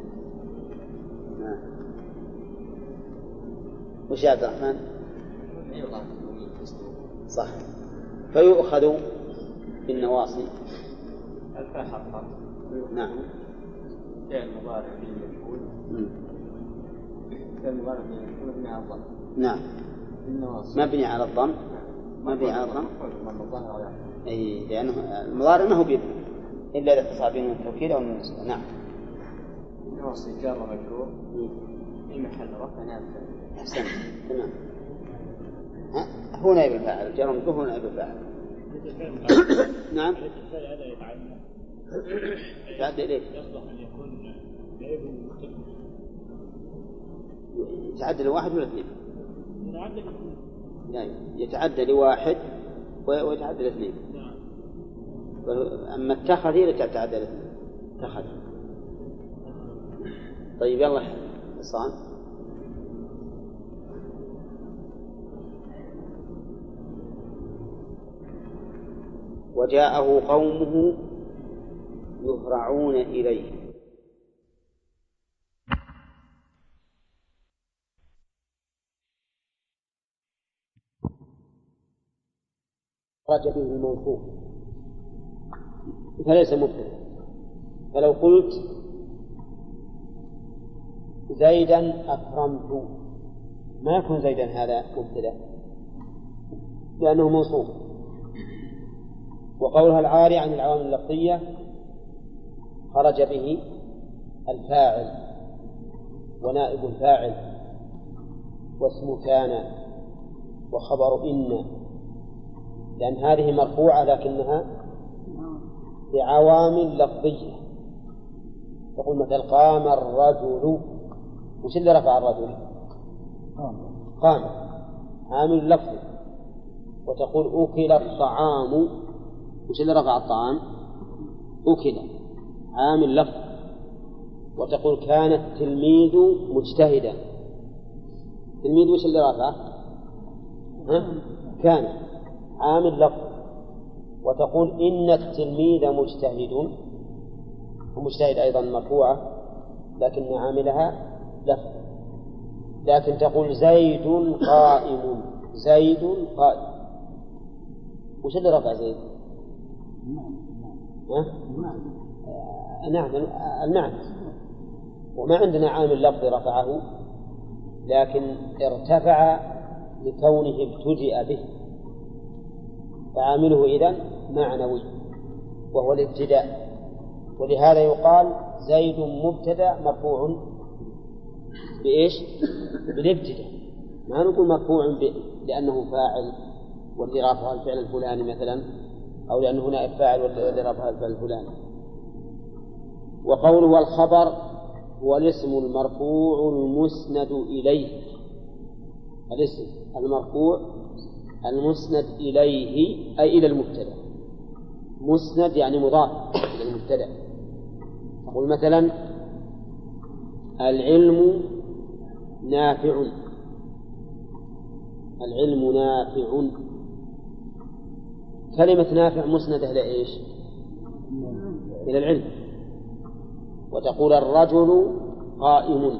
وش يا عبد الرحمن؟ صح. فيؤخذ بالنواصي. الفاء حرف. نعم. فعل مضارع به مفعول. فعل مضارع به مفعول مبني على الضم. نعم. بالنواصي. مبني على الضم. مبني على الضم. اي لأنه المضارع ما هو بيبني إلا إذا اتصل بين التوكيد أو النصب. نعم. النواصي جار ومجرور. في محل رفع نافع. أحسنت. تمام. ها هو نائب الفاعل. الجار والمجرور هو نائب الفاعل. نعم. هذا يتعدى. يتعدى إليه. يصلح أن يكون نائب مختلف. يتعدى لواحد ولا اثنين؟ يتعدى لاثنين. لا يتعدى لواحد ويتعدى لاثنين. نعم. أما اتخذ هي تتعدى لاثنين. اتخذ. طيب يلا حصان. وجاءه قومه يهرعون إليه. خرج به الموصوف فليس مبتدأ. فلو قلت زيدا أكرمت ما يكون زيدا هذا مبتدأ لأنه موصوف. وقولها العاري عن العوامل اللفظية خرج به الفاعل ونائب الفاعل واسم كان وخبر إن، لأن هذه مرفوعة لكنها بعوامل لفظية. تقول مثل قام الرجل، وش اللي رفع الرجل؟ قام عامل لفظي. وتقول أكل الطعام، وش اللي رفع الطعام؟ أكل عامل لفظ. وتقول كان التلميذ مجتهدا، التلميذ وش اللي رفع؟ ها؟ كان عامل لفظ. وتقول إن التلميذ مجتهد، ومجتهد أيضا مرفوعة لكن عاملها لفظ. لكن تقول زيد قائم، زيد قائم، وش اللي رفع زيد؟ ها؟ نعم المعنى. وما عندنا عامل لفظ رفعه، لكن ارتفع لكونه ابتدأ به، فعامله إذن معنوي وهو الابتداء. ولهذا يقال زيد مبتدأ مرفوع بإيش؟ بالابتداء. ما نقول مرفوع لأنه فاعل واللي رافع الفعل الفلاني مثلا، أو لأنه نائب فاعل واللي رافع الفعل الفلاني. وقوله والخبر هو الاسم المرفوع المسند إليه، الاسم المرفوع المسند إليه أي إلى المبتدأ. مسند يعني مضاف إلى المبتدأ. أقول مثلا العلم نافع، العلم نافع. كلمة نافع مسندة إلى إيش؟ إلى العلم. وتقول الرجل قائم،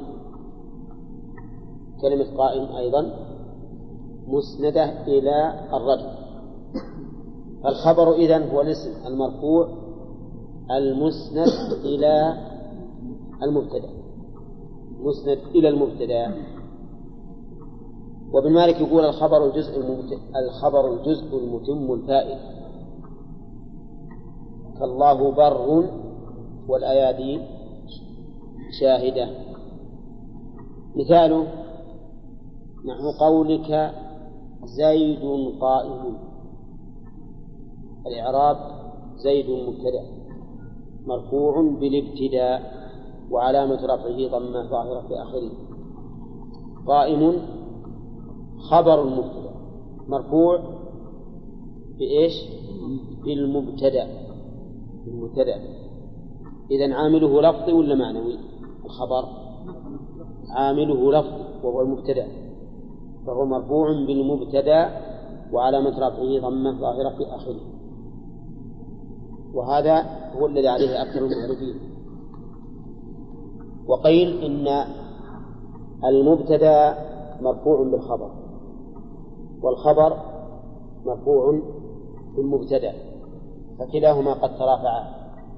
كلمة قائم أيضا مسندة إلى الرجل. فالخبر إذن هو الاسم المرفوع المسند إلى المبتدأ، مسند إلى المبتدأ. وابن مالك يقول الخبر الجزء الخبر الجزء المتم الفائد، كالله بر والأيادي شاهدة. مثاله نحو قولك زيد قائم. الإعراب زيد مبتدأ مرفوع بالابتداء وعلامة رفعه ضمة ظاهرة في آخره. قائم خبر المبتدأ مرفوع بإيش؟ بالمبتدأ، بالمبتدأ. إذن عامله لفظي ولا معنوي؟ الخبر عامله لفظي وهو المبتدأ فهو مرفوع بالمبتدأ وعلامة رفعه ضمة ظاهرة في آخره، وهذا هو الذي عليه أكثر المعرفين. وقيل إن المبتدأ مرفوع بالخبر والخبر مرفوع بالمبتدأ فكلاهما قد ترافعا.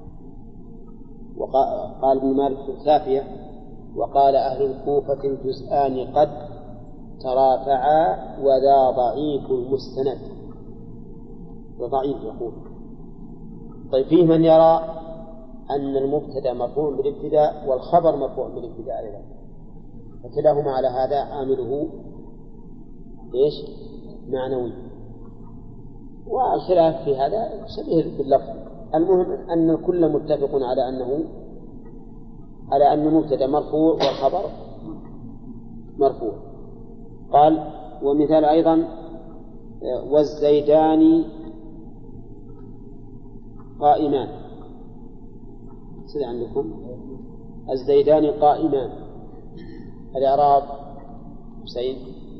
وقال ابن مالك في الكافية وقال أهل الكوفة الجزءان قد ترافعا وذا ضعيف المستند، وضعيف يقول. طيب فيه من يرى أن المبتدأ مرفوع بالابتداء والخبر مرفوع بالابتداء أيضا، فكلاهما على هذا عامله إيش؟ معنوي. والخلاف في هذا شبيه باللفظ. المهم أن الكل متفق على أنه على أن المبتدأ مرفوع والخبر مرفوع. قال ومثال أيضا والزيدان قائمان، سيد عندكم الزيدان قائمان، الإعراب سيد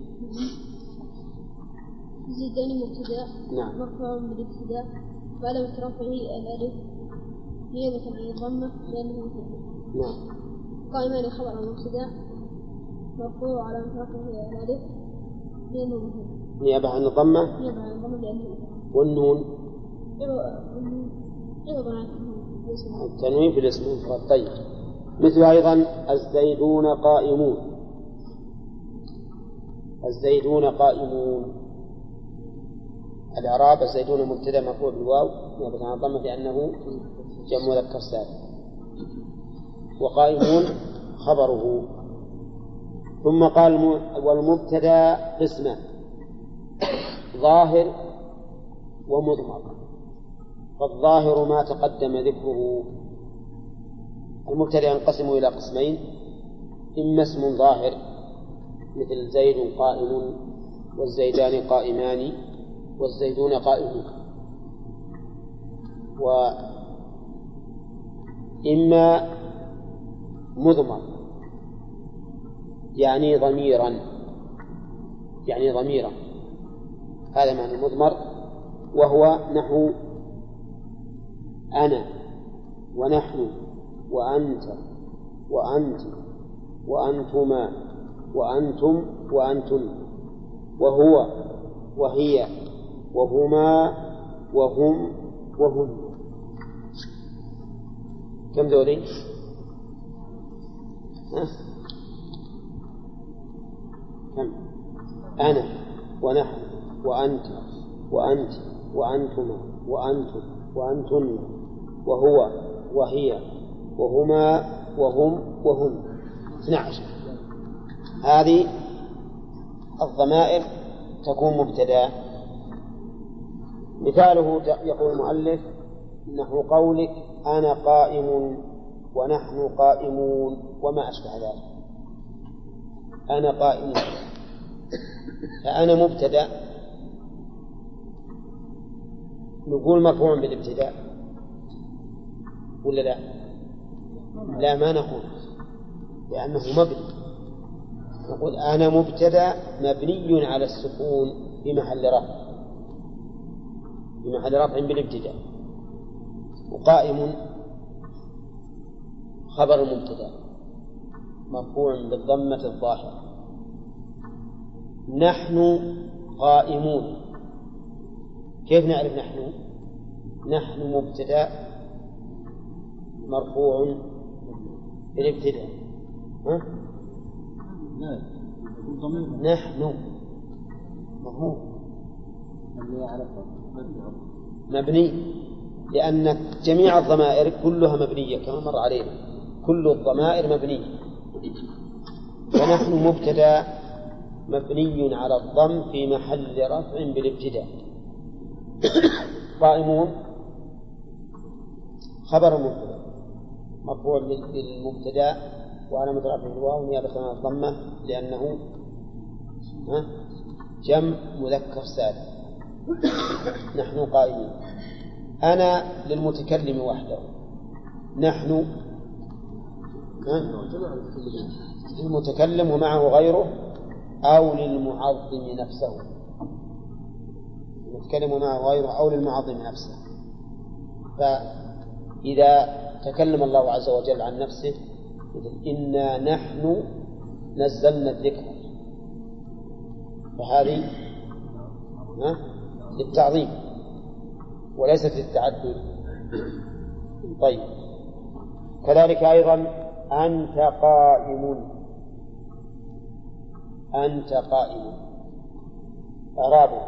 الزيدان مبتدأ نعم مرفوع بالابتداء وعلامة رفعه الألف نيابة عن الضمة لأنه مبتدأ. نعم. قائمان خبر مبتدأ مرفوع علامة رفعه الألف لأنه مبتدأ نيابة عن الضمة نيابة عن الضمة لأنه مبتدأ. والنون عوضا عن التنوين في الاسم المفرد. طيب مثل أيضا الزيدون قائمون، الزيدون قائمون الإعراب الزيدون مبتدأ مرفوع بالواو نيابة عن الضمة لأنه جمع مذكر سالم، وقائمون خبره. ثم قال والمبتدأ قسمان ظاهر ومضمر. فالظاهر ما تقدم ذكره. المبتدأ ينقسم إلى قسمين، إما اسم ظاهر مثل زيد قائم والزيدان قائمان والزيدون قائمون، وإما مضمر يعني ضميرا يعني ضميرا هذا معنى المضمر، وهو نحو أنا ونحن وأنت وأنت وأنتما وأنتم وأنتن وهو وهي وهما وهم وهن. كم ذولي؟ كم؟ أنا ونحن وأنت وأنت وأنتما وأنتم وأنتن وهو وهي وهما وهم وهم. اثنى عشر. هذه الضمائر تكون مبتدأ. مثاله يقول المؤلف نحو قولك أنا قائم ونحن قائمون وما أشبه ذلك. أنا قائم فأنا مبتدأ نقول مرفوع بالابتداء ولا لا؟ لا ما نقول لأنه مبني. نقول أنا مبتدأ مبني على السكون في محل رفع في محل رفع بالابتداء، وقائم خبر مبتدأ مرفوع بالضمة الظاهرة. نحن قائمون كيف نعرف نحن؟ نحن مبتدأ مرفوع بالابتداء. ها؟ نحن مضموم مبني لأن جميع الضمائر كلها مبنية كما مر علينا، كل الضمائر مبنية. ونحن مبتدأ مبني على الضم في محل رفع بالابتداء. قائمون خبر مبتدأ مرفوع بالمبتدأ وعلامة رفعه الواو نيابة عن الضمة لأنه جمع مذكر سالم. نحن قائمون. أنا للمتكلم وحده، نحن للمتكلم ومعه غيره أو للمعظم نفسه. المتكلم ومعه غيره أو للمعظم نفسه. فإذا تكلم الله عز وجل عن نفسه مثل إنا نحن نزلنا الذكر، فهذه للتعظيم وليست للتعدد. طيب، كذلك أيضا أنت قائم، أنت قائم إعرابه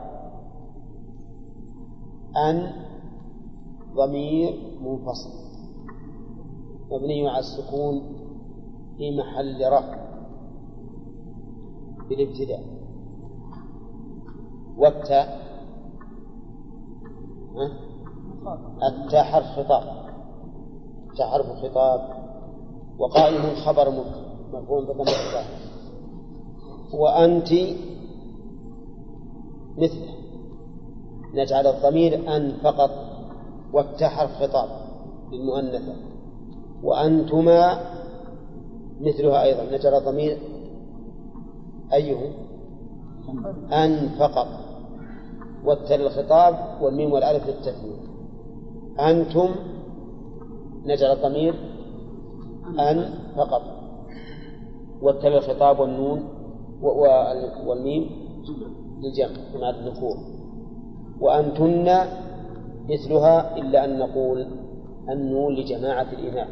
أن ضمير منفصل مبني على السكون في محل رفع بالابتداء، والتاء التاء حرف خطاب، التاء حرف خطاب، وقائم خبر مفعول بضم الظاهر، وأنت مثله نجعل الضمير أن فقط، والتاء حرف خطاب للمؤنثة، وأنتما مثلها أيضا نجعل الضمير أيه أن فقط، والتاء للخطاب والميم والألف للتثنية. أنتم نجعل الضمير أن فقط، والتاء للخطاب والنون والميم للجمع مع الذكور. وأنتن مثلها إلا أن نقول النون لجماعة الإناث،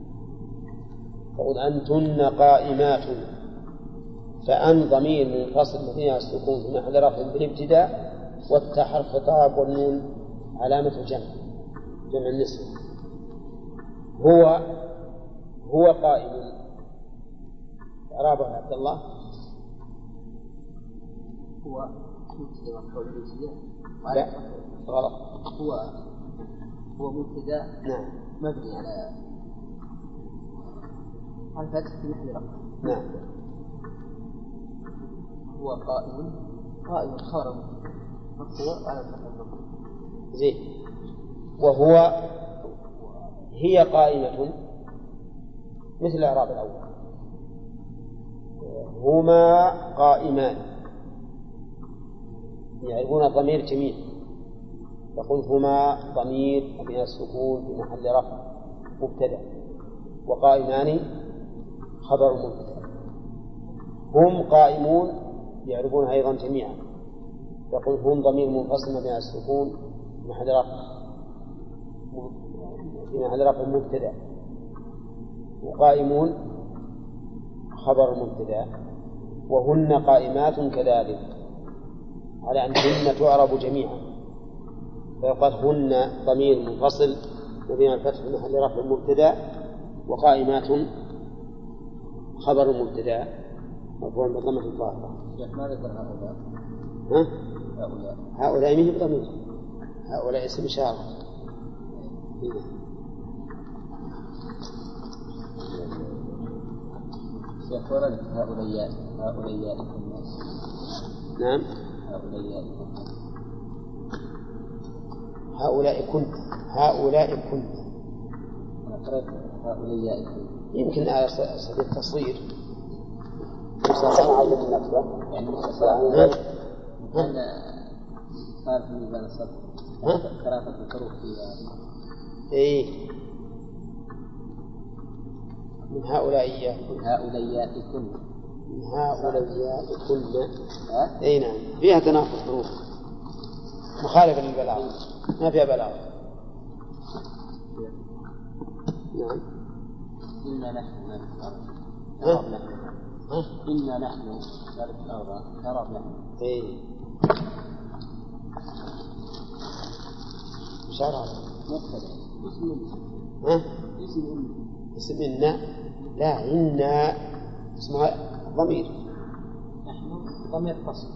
فقل أنتن قائمات، فأن ضمير منفصل مبني على السكون في محل رفع بالابتداء، والتاء حرف خطاب والنون علامة الجمع جمع النسبة. هو هو قائم إعرابه يا عبد الله. هو مبتدأ مفعول به. لا غلط. هو هو مبتدأ نعم مبني على على الفتح في محل رفع. نعم. هو قائم قائم خبر مرفوع على الفتح. زين. وهو هي قائمة مثل الإعراب الأول، هما قائمان يعرفون الضمير جميع، يقول هما ضمير من السكون في محل رفع مبتدأ، وقائمان خبر مبتدأ. هم قائمون يعرفون أيضا جميعا، يقول هم ضمير منفصل من السكون في محل رفع في محل رفع مبتدأ، وقائمون خبر مبتدأ. وهن قائمات كذلك على أنهن تعرب جميعا، فيقال هن ضمير منفصل مبني على الفتح في محل رفع مبتدأ، وقائمات خبر مبتدأ مرفوع بضمة الظاهرة. ما ذكر هؤلاء؟ ها؟ هؤلاء هؤلاء من بضمير، هؤلاء اسم إشارة. ورد هؤلاء هؤلاء الناس. نعم. هؤلاء هؤلاء كن هؤلاء كن هؤلاء يمكن على سبيل التصوير مستطاع من نفسه يعني مستطاع هذا صار في ميزان الصرف كرافة الحروف فيها. إيه من هؤلاء من هؤلاء كن من هؤلاء كن أي نعم فيها تناقض حروف مخالفة للبلاغة، ما فيها بلاغة. نعم. إنا نحن ها؟ ها؟ إنا نحن نعرف الأوراق نعرف نحن. إيه. شرع. مبتدأ. اسم. ها؟ اسم. اسم إنا. لا إنا اسمها ضمير. نحن ضمير فصل.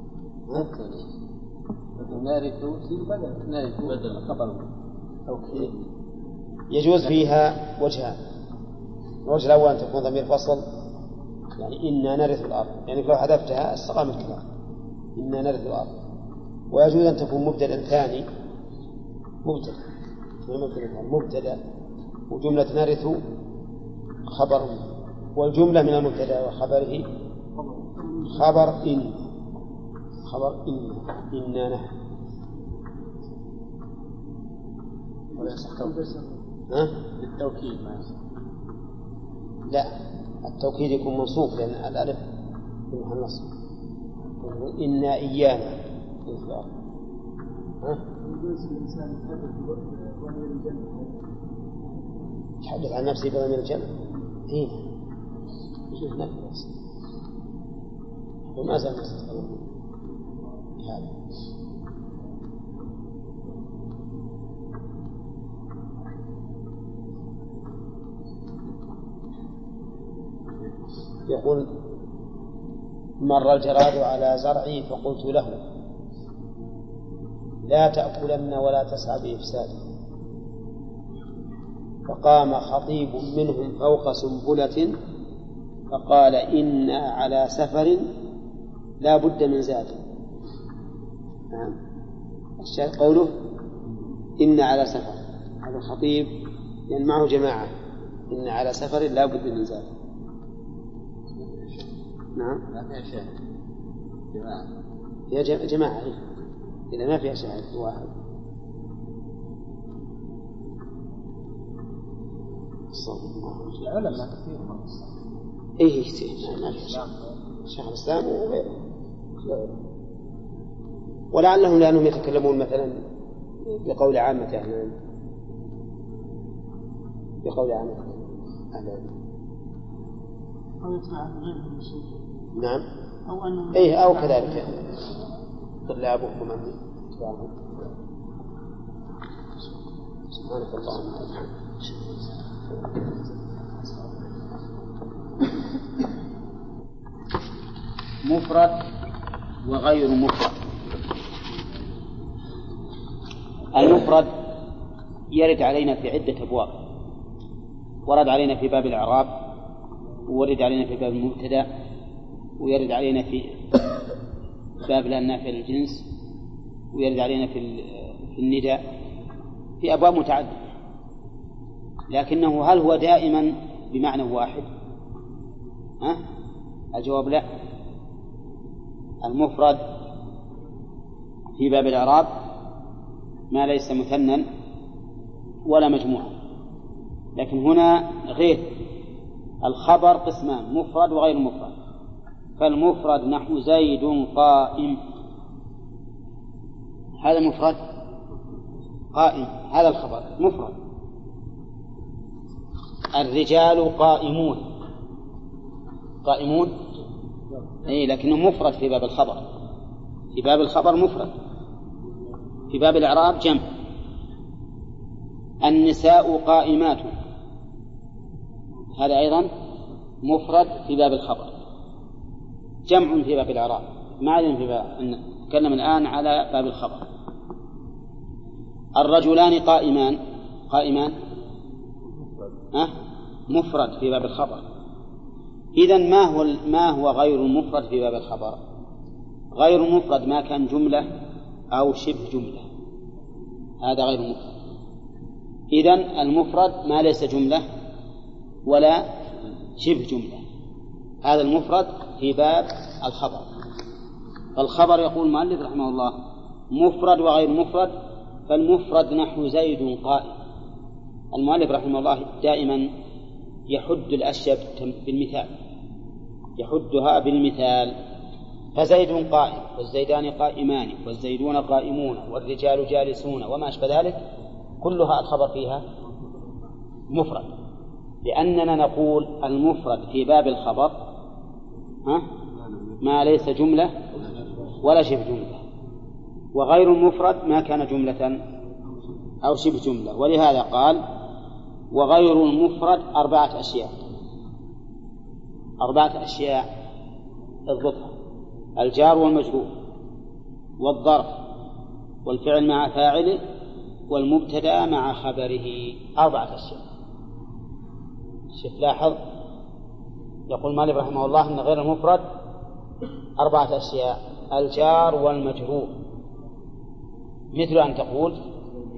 نعرف بدل نعرف بدل خبر. أوكي. يجوز فيها وجهان. الوجه الأول أن تكون ضمير فصل، يعني إنا نرث الأرض، يعني لو حذفتها استقام الكلام إنا نرث الأرض. ويجوز أن تكون مبتدأ ثاني، مبتدأ مبتدأ مبتدأ وجملة نرث خبر والجملة من المبتدأ وخبره خبر إن خبر إن إنا نحن ولا يصح ها؟ بالتوكيد ما يصح. لا، التوكيد يكون منصوب لأن الألف في محل نصب. إنا إيانا ها؟ يتحدث عن نفسه بضمير الجمع. إيه وما زال نستطيع هذا. يقول مر الجراد على زرعي فقلت له لا تأكلن ولا تسعى بإفساده، فقام خطيب منهم فوق سنبلة فقال إنا على سفر لا بد من زاد. قوله إنا على سفر، هذا الخطيب يعني معه جماعة، إنا على سفر لا بد من زاد. نعم ما فيها شاهد جماعة، فيها جماعة إيه؟ إذا ما فيها شاهد واحد. العلماء كثير إيه ما فيها شاهد، شيخ الإسلام وغيره، ولعلهم لأنهم يتكلمون مثلا بقول عامة أهل بقول عامة أهل أو يتبع غير المسلم. نعم أو أنه إيه أو كذلك طلابكم أن تبعهم. سبحانك اللهم وبحمدك. مفرد وغير مفرد. المفرد يرد علينا في عدة أبواب، ورد علينا في باب الإعراب، وورد علينا في باب المبتدأ، ويرد علينا في باب لا نافع للجنس، ويرد علينا في في النداء، في أبواب متعددة. لكنه هل هو دائما بمعنى واحد؟ ها؟ الجواب لا. المفرد في باب الإعراب ما ليس مثنى ولا مجموعة، لكن هنا غير. الخبر قسمان، مفرد وغير مفرد. فالمفرد نحو زيد قائم، هذا مفرد قائم، هذا الخبر مفرد. الرجال قائمون، قائمون أي لكنه مفرد في باب الخبر، في باب الخبر مفرد، في باب الإعراب جمع. النساء قائمات، هذا أيضا مفرد في باب الخبر، جمع في باب الإعراب. ما علينا في باب، نتكلم الآن على باب الخبر. الرجلان قائمان، قائمان أه؟ مفرد في باب الخبر. إذن ما هو ما هو غير المفرد في باب الخبر؟ غير المفرد ما كان جملة أو شبه جملة، هذا غير المفرد. إذن المفرد ما ليس جملة ولا شبه جملة، هذا المفرد في باب الخبر. فالخبر يقول المؤلف رحمه الله مفرد وغير مفرد. فالمفرد نحو زيد قائم. المؤلف رحمه الله دائما يحد الأشياء بالمثال، يحدها بالمثال. فزيد قائم، والزيدان قائمان، والزيدون قائمون، والرجال جالسون، وما أشبه ذلك، كلها الخبر فيها مفرد، لأننا نقول المفرد في باب الخبر ها ما ليس جملة ولا شبه جملة، وغير المفرد ما كان جملة أو شبه جملة. ولهذا قال وغير المفرد أربعة أشياء، أربعة أشياء اضبطها: الجار والمجرور، والظرف، والفعل مع فاعله، والمبتدأ مع خبره. أربعة أشياء. شوف لاحظ، يقول مالك رحمه الله أن غير المفرد أربعة أشياء: الجار والمجرور، مثل أن تقول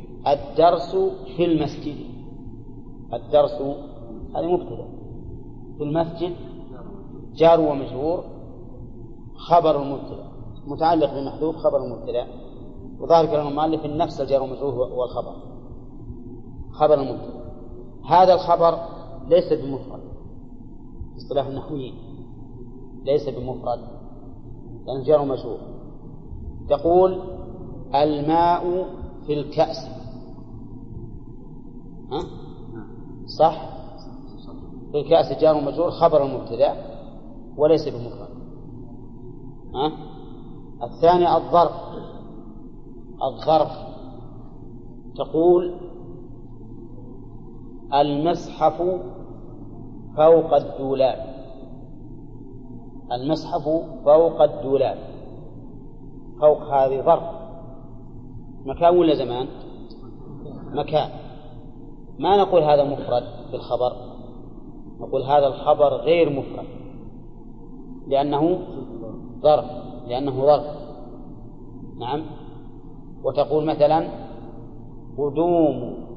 الدرس في المسجد. الدرس هذا مبتدأ، في المسجد جار ومجرور خبر المبتدأ متعلق بمحذوف خبر المبتدأ، وظاهر كلام المؤلف إن نفس الجار والمجرور هو الخبر خبر المبتدأ. هذا الخبر ليس بمفرد اصطلاح النحويين، ليس بمفرد لأنه جار ومجرور. تقول الماء في الكأس، ها؟ صح؟ في الكأس جار ومجرور خبر المبتدأ وليس بمفرد. ها؟ الثاني الظرف، الظرف تقول المصحف فوق الدولاب، المصحف فوق الدولاب، فوق هذه ظرف مكان ولا زمان؟ مكان. ما نقول هذا مفرد في الخبر، نقول هذا الخبر غير مفرد لأنه ظرف، لأنه ظرف. نعم. وتقول مثلا قدوم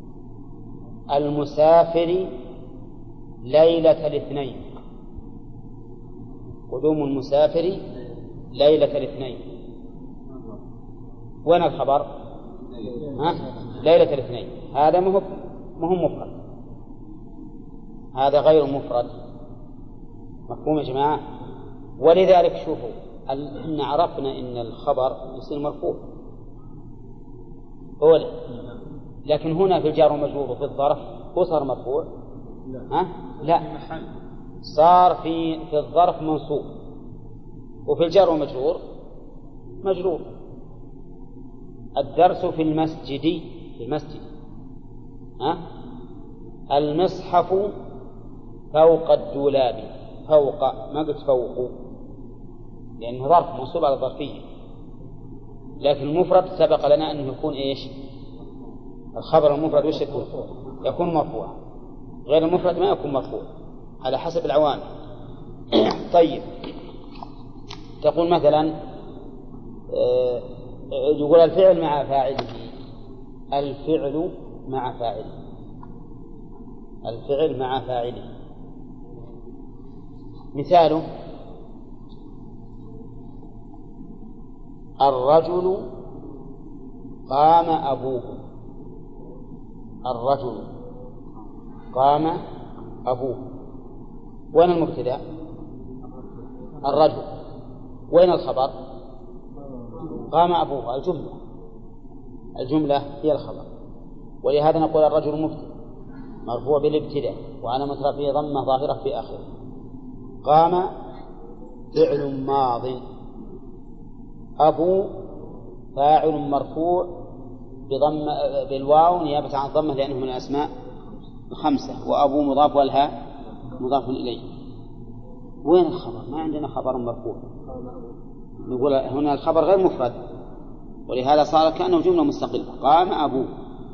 المسافر ليلة الاثنين، قدوم المسافر ليلة الاثنين، وين الخبر؟ ها؟ ليلة الاثنين. هذا مهم مهم مفرد، هذا غير مفرد. مفهوم يا جماعة؟ ولذلك شوفوا إن عرفنا إن الخبر يصير مرفوع أولا، لكن هنا في الجار والمجرور وفي الظرف هو صار مرفوع؟ ها؟ لا، صار في في الظرف منصوب، وفي الجار والمجرور مجرور. الدرس في المسجد، في المسجد. ها؟ المصحف فوق الدولاب، فوق ما قلت فوق لأنه ظرف منصوب على الظرفية، لكن المفرد سبق لنا أنه يكون إيش؟ الخبر المفرد وش يكون؟ يكون مرفوع، غير المفرد ما يكون مرفوع على حسب العوامل. طيب تقول مثلا يقول الفعل مع فاعله، الفعل مع فاعله، الفعل مع فاعله. مثاله الرجل قام أبوه، الرجل قام أبوه. وين المبتدأ؟ الرجل. وين الخبر؟ قام أبوه، الجملة، الجملة هي الخبر. ولهذا نقول الرجل مبتدأ مرفوع بالابتداء وعلامة رفعه ضمة ظاهرة في آخره. قام فعل ماض، أبو فاعل مرفوع بضم بالواو نيابة عن الضمة لأنه من الأسماء الخمسة، وأبو مضاف والهاء مضاف إليه. وين الخبر؟ ما عندنا خبر مرفوع. نقول هنا الخبر غير مفرد، ولهذا صار كأنه جملة مستقلة. قام أبوه.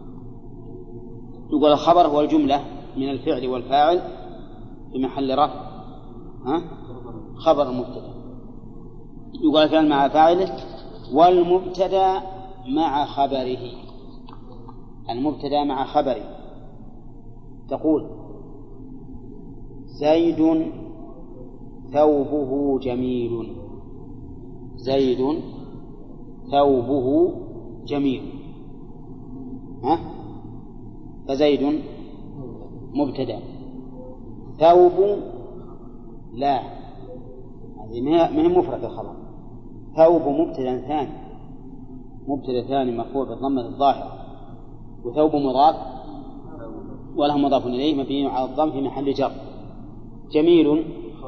نقول الخبر هو الجملة من الفعل والفاعل في محل رفع، ها؟ خبر المبتدأ. يقول الفعل مع فاعله، والمبتدأ مع خبره، المبتدأ مع خبره. تقول زيد ثوبه جميل، زيد ثوبه جميل، ها؟ فزيد مبتدأ، ثوب لا، هذه ما هي مفرد الخبر. ثوب مبتدأ ثاني، مبتدأ ثاني مرفوع بالضمة الظاهرة، وثوب مضاف وله مضاف إليه مبني على الضم في محل جر. جميل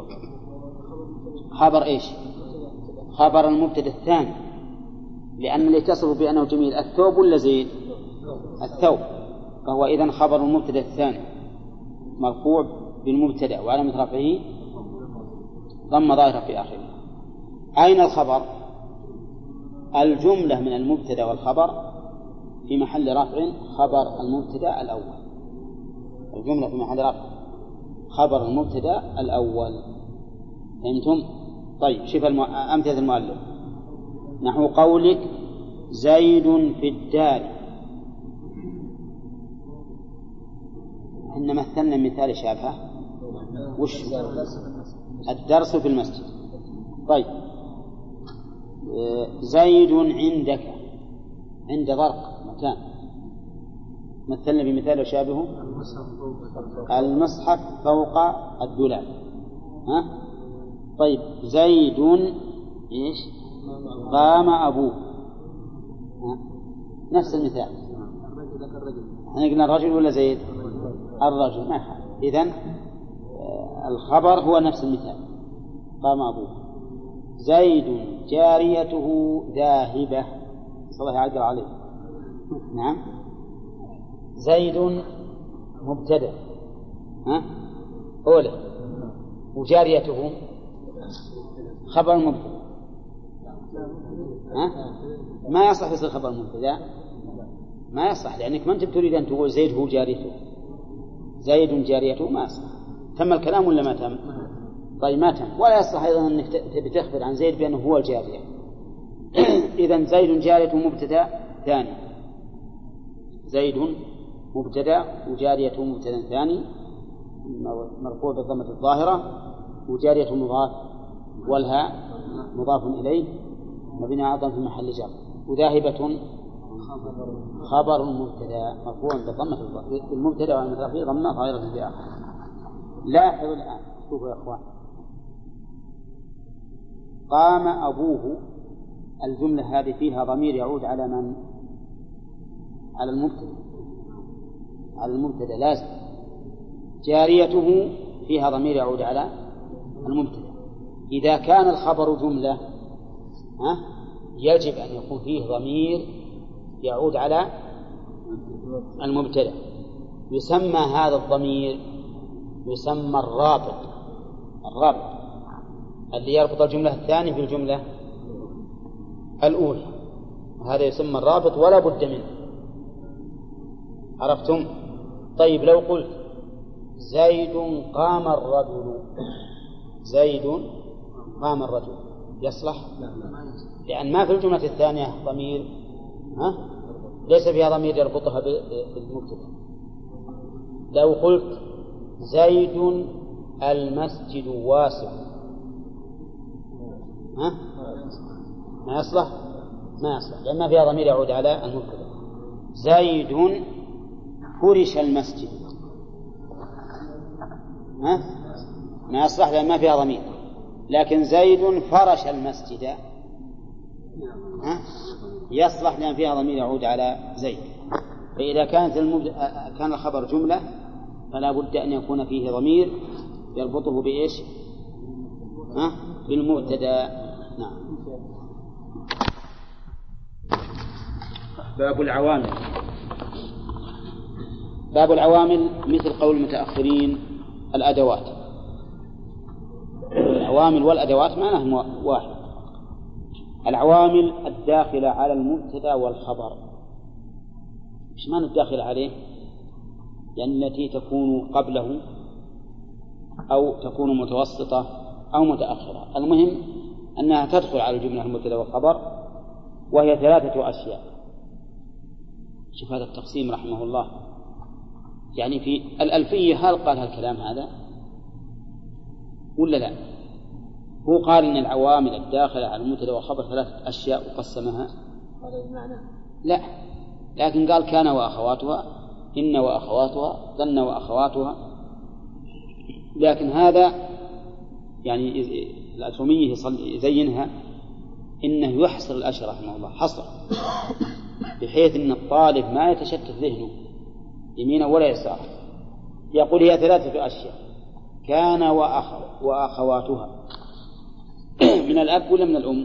خبر إيش؟ خبر المبتدأ الثاني، لأن اللي يتصف بأنه جميل الثوب ولا زيد؟ الثوب، فهو إذن خبر المبتدأ الثاني مرفوع بالمبتدأ وعلامة رفعه ضم ظاهرة في آخره. أين الخبر؟ الجملة من المبتدأ والخبر في محل رفع خبر المبتدأ الأول، الجملة في محل رفع خبر المبتدأ الأول. فهمتم؟ طيب شوف المو... أمثلة المؤلف نحو قولك زيد في الدار. إحنا مثلنا مثال شافه وش الدرس في المسجد. طيب زيد عندك، عند ضرق مكان، مثلنا بمثال يشابهه المصحف فوق الدولاب. ها؟ طيب زيد إيش قام أبوه، ها؟ نفس المثال. احنا قلنا الرجل ولا زيد؟ الرجل. ما يخالف. إذن الخبر هو نفس المثال، قام أبوه. زيد جاريته ذاهبة، صلى الله يعقل عليه. نعم. زيد مبتدأ، ها أولى، وجاريته خبر مبتدأ. ها ما يصح يصير خبر مبتدأ، ما يصح، لأنك ما أنت تريد أن تقول زيد هو جاريته، زيد جاريته، ما يصح. تم الكلام ولا ما تم؟ طيب ما تم. ولا يصح أيضا أنك تبي تخبر عن زيد بأنه هو الجارية. إذن زيد جاريته مبتدأ ثاني، زيد مبتدأ وجاريته مبتدأ ثاني مرفوع بالضمة الظاهرة، وجاريته مضاف والهاء مضاف إليه مبني على في محل جر، وذاهبة خبر مبتدأ مرفوع بالضمة المبتدأ والمضاف ضمة ظاهرة في آخر. لاحظوا الآن، شوفوا يا أخوان، قام أبوه، الجملة هذه فيها ضمير يعود على من؟ على المبتدأ، على المبتدأ لازم. جاريته فيها ضمير يعود على المبتدأ. إذا كان الخبر جملة ها يجب أن يكون فيه ضمير يعود على المبتدأ. يسمى هذا الضمير يسمى الرابط، الرابط اللي يربط الجملة الثانية بالجملة الأولى، هذا يسمى الرابط ولا بد منه. عرفتم؟ طيب لو قلت زيد قام الرجل، زيد قام الرجل، يصلح؟ لأن ما في الجملة الثانية ضمير، ها؟ ليس فيها ضمير يربطها بالمبتدأ. لو قلت زيد المسجد واسع، ها؟ ما يصلح؟ ما يصلح، لأن ما فيها ضمير يعود على المبتدأ. زيد فرش المسجد، ها؟ ما يصلح لأن ما فيها ضمير. لكن زيد فرش المسجد، ها؟ يصلح لأن فيها ضمير يعود على زيد. فإذا كانت المبد... كان الخبر جملة فلا بد أن يكون فيه ضمير يربطه بإيش؟ ها؟ بالمبتدأ. نعم. باب العوامل. باب العوامل مثل قول المتأخرين الأدوات. العوامل والأدوات معناهم واحد. العوامل الداخلة على المبتدأ والخبر. إيش معنى الداخلة عليه؟ يعني التي تكون قبله أو تكون متوسطة أو متأخرة. المهم أنها تدخل على الجملة المبتدأ والخبر، وهي ثلاثة أشياء. شوف هذا التقسيم رحمه الله، يعني في الألفية هل قال هالكلام هذا ولا لا؟ هو قال إن العوامل الداخلة على المبتدأ والخبر ثلاثة أشياء وقسمها؟ لا، لكن قال كان وأخواتها، إن وأخواتها، ظن وأخواتها. لكن هذا يعني الأجرمي يزينها إنه يحصر الأشياء رحمه الله حصر، بحيث أن الطالب ما يتشتت ذهنه يمينا ولا يسار. يقول هي ثلاثة أشياء: كان وأخ وأخواتها. من الأب ولا من الأم؟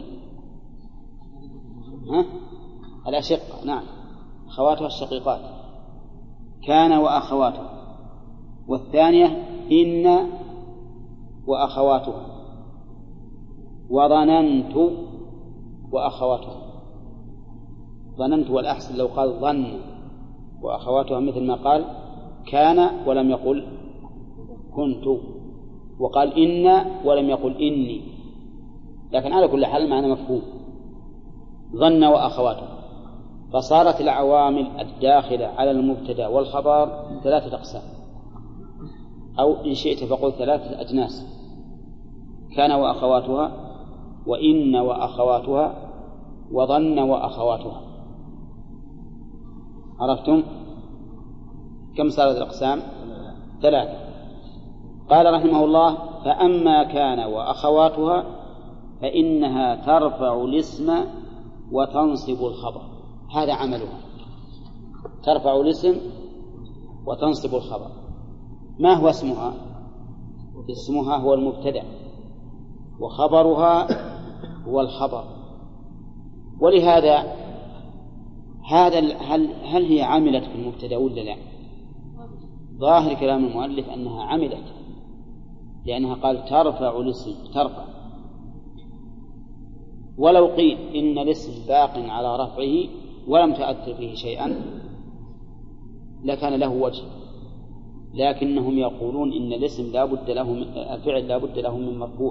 ها؟ الأشقة، نعم، أخواتها الشقيقات. كان وأخواتها. والثانية إن وأخواتها. وظننت وأخواتها. ظننت والأحسن لو قال ظن وأخواتها، مثل ما قال كان ولم يقل كنت، وقال إن ولم يقل إني. لكن على كل حال معنى مفهوم. ظن وأخواتها. فصارت العوامل الداخلة على المبتدأ والخبر ثلاثة أقسام: أو إن شئت فقل ثلاثة أجناس: كان وأخواتها، وإن وأخواتها، وظن وأخواتها. عرفتم كم صارت الأقسام؟ ثلاثة. قال رحمه الله: فأما كان وأخواتها فإنها ترفع الاسم وتنصب الخبر. هذا عملها، ترفع الاسم وتنصب الخبر. ما هو اسمها؟ اسمها هو المبتدأ، وخبرها هو الخبر. ولهذا هذا هل هل هي عملت في المبتدأ ولا لا؟ ظاهر كلام المؤلف أنها عملت، لأنها قال ترفع الاسم، ترفع. ولو قيل إن الاسم باق على رفعه ولم تؤثر فيه شيئا لكان له وجه، لكنهم يقولون إن الاسم لا بد له من الفعل، لا بد له من مرفوع،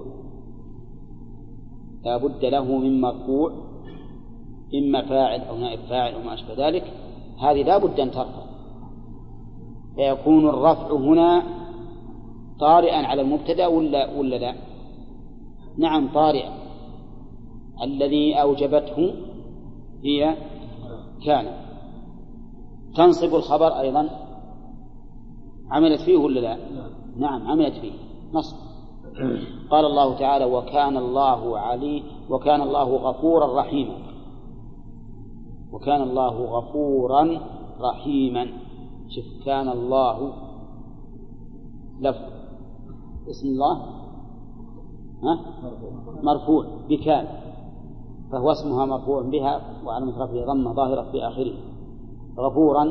لا بد له من مرفوع، إما فاعل أو نائب فاعل أو ما أشبه ذلك. هذه لا بد أن ترفع، فيكون الرفع هنا طارئا على المبتدأ ولا ولا لا؟ نعم طارئا. الذي أوجبته هي كان. تنصب الخبر أيضا عملت فيه ولا لا؟ نعم عملت فيه نصب. قال الله تعالى: وكان الله علي وكان الله غفورا رحيما. وكان الله غفورا رحيما. شوف، كان الله لفظ اسم الله ها؟ مرفوع بكان، فهو اسمها مرفوع بها وعلامة رفعه ضمة ظاهرة في آخره. غفورا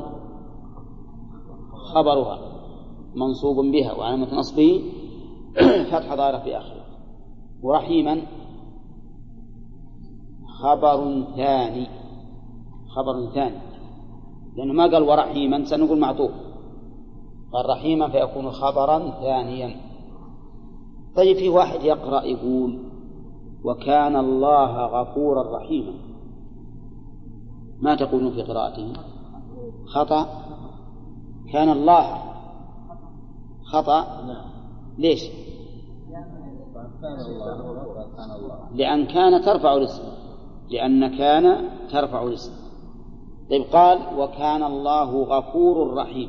خبرها منصوب بها وعلامة نصبه فتح ظاهرة في آخره. ورحيما خبر ثاني، خبر ثاني، لأنه ما قال ورحيما سنقول معطوف، قال رحيما فيكون خبرا ثانيا. طيب في واحد يقرأ يقول: وكان الله غفورا رحيما، ما تقولون في قراءته؟ خطأ. كان الله خطأ. ليش؟ لأن كان ترفع الاسم، لأن كان ترفع الاسم. طيب قال: وكان الله غفور رحيم،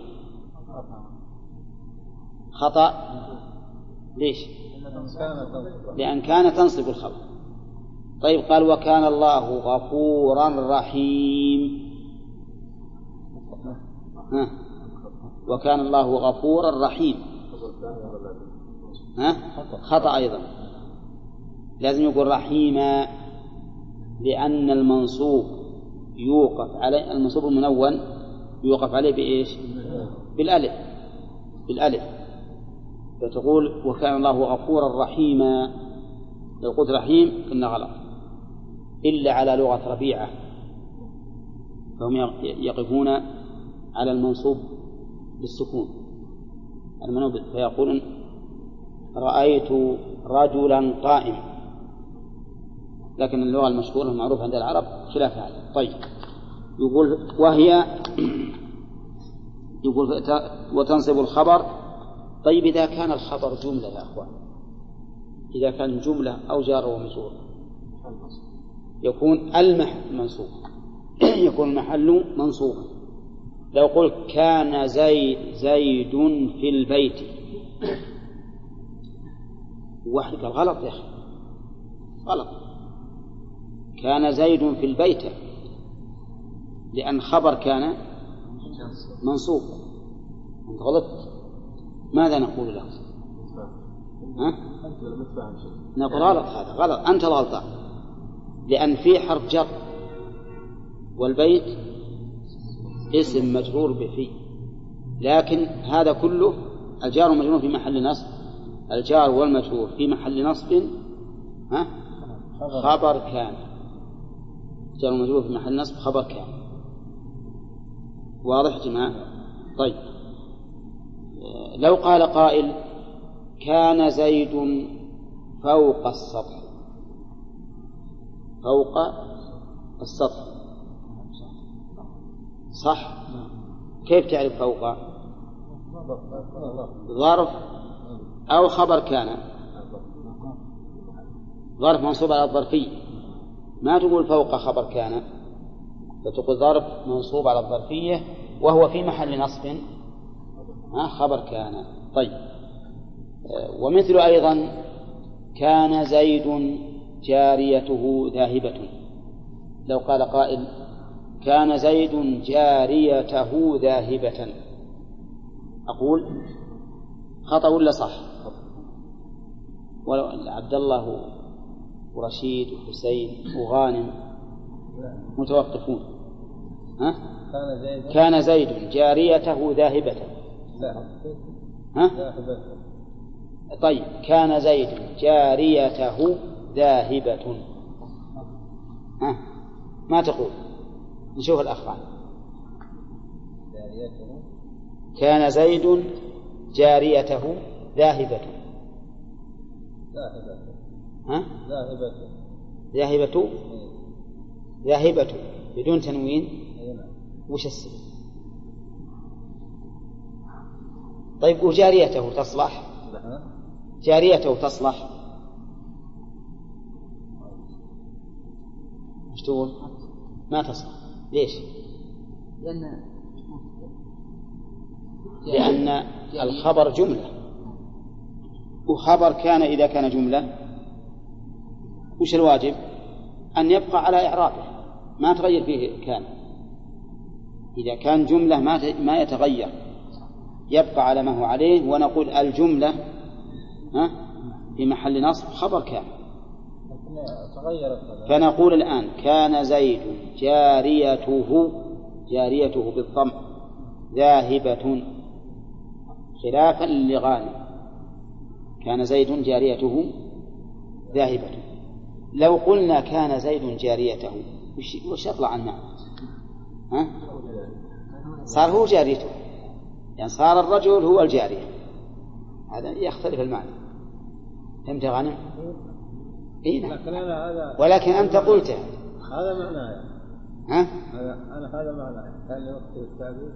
خطأ. ليش؟ لأن كان تنصب الخبر. طيب قال: وكان الله غفورا رحيم، ها؟ وكان الله غفورا رحيم، ها؟ خطأ أيضا، لازم يقول رحيما، لأن المنصوب يوقف عليه، المنصوب المنون يوقف عليه بإيش؟ بالألف، بالألف. فتقول: وكان الله غفورا رحيما. لو قلت رحيم كنا غلط، إلا على لغة ربيعة، فهم يقفون على المنصوب بالسكون المنوب، فيقولون: رأيت رجلا قائما. لكن اللغة المشهورة المعروفة عند العرب خلاف هذا. طيب يقول: وهي يقول وتنصب الخبر. طيب إذا كان الخبر جملة يا أخوان، إذا كان جملة أو جار ومجرور يكون المحل منصوب، يكون المحل منصوبا. لو قلت: كان زيد زيد في البيت، واحد قال غلط يا أخي، غلط. كان زيد في البيت، لأن خبر كان منصوب. أنت غلطت، ماذا نقول له؟ ها؟ نقول غلط، هذا غلط، أنت غلطان، لأن في حرف جر، والبيت اسم مجرور بفي، لكن هذا كله الجار والمجرور في محل نصب، الجار والمجرور في محل نصب ها؟ خبر كان، الجار والمجرور في محل نصب خبر كان. واضح يا جماعة؟ طيب لو قال قائل: كان زيد فوق السطح، فوق السطح، صح؟ كيف تعرف فوق؟ ظرف أو خبر كان. ظرف منصوب على الظرفية، ما تقول فوق خبر كان، فتقول ظرف منصوب على الظرفية وهو في محل نصب خبر كان. طيب، ومثل أيضا كان زيد جاريته ذاهبة. لو قال قائل كان زيد جاريته ذاهبة، أقول خطأ ولا صح؟ ولو عبد الله ورشيد وحسين وغانم متوقفون. ها؟ كان زيد جاريته ذاهبة. ها؟ طيب، كان زيد جاريته ذاهبة. ها؟ ما تقول؟ نشوف الأفعال. كان زيد جاريته ذاهبة. ها؟ ذاهبة. ذاهبة. ذاهبة بدون تنوين. وش السبب؟ طيب، وجاريته تصلح؟ جاريته تصلح؟ ايش تقول؟ ما تصلح. ليش؟ لأن لأن الخبر جملة، وخبر كان إذا كان جملة وش الواجب؟ أن يبقى على إعرابه، ما تغير فيه كان. إذا كان جملة ما يتغير، يبقى على ما هو عليه، ونقول الجملة ها في محل نصب خبر كان. فنقول الآن كان زيد جاريته، جاريته بالضم ذاهبة، خلافا لغانم كان زيد جاريته ذاهبة. لو قلنا كان زيد جاريته وش يطلع عن معنى؟ ها؟ صار هو جاريته، يعني صار الرجل هو الجارية، هذا يختلف المعنى. فهمت يا غانم؟ إيه، ولكن أنت قلت هذا معناه. ها؟ أنا هذا معناه كان يوقف التعبير.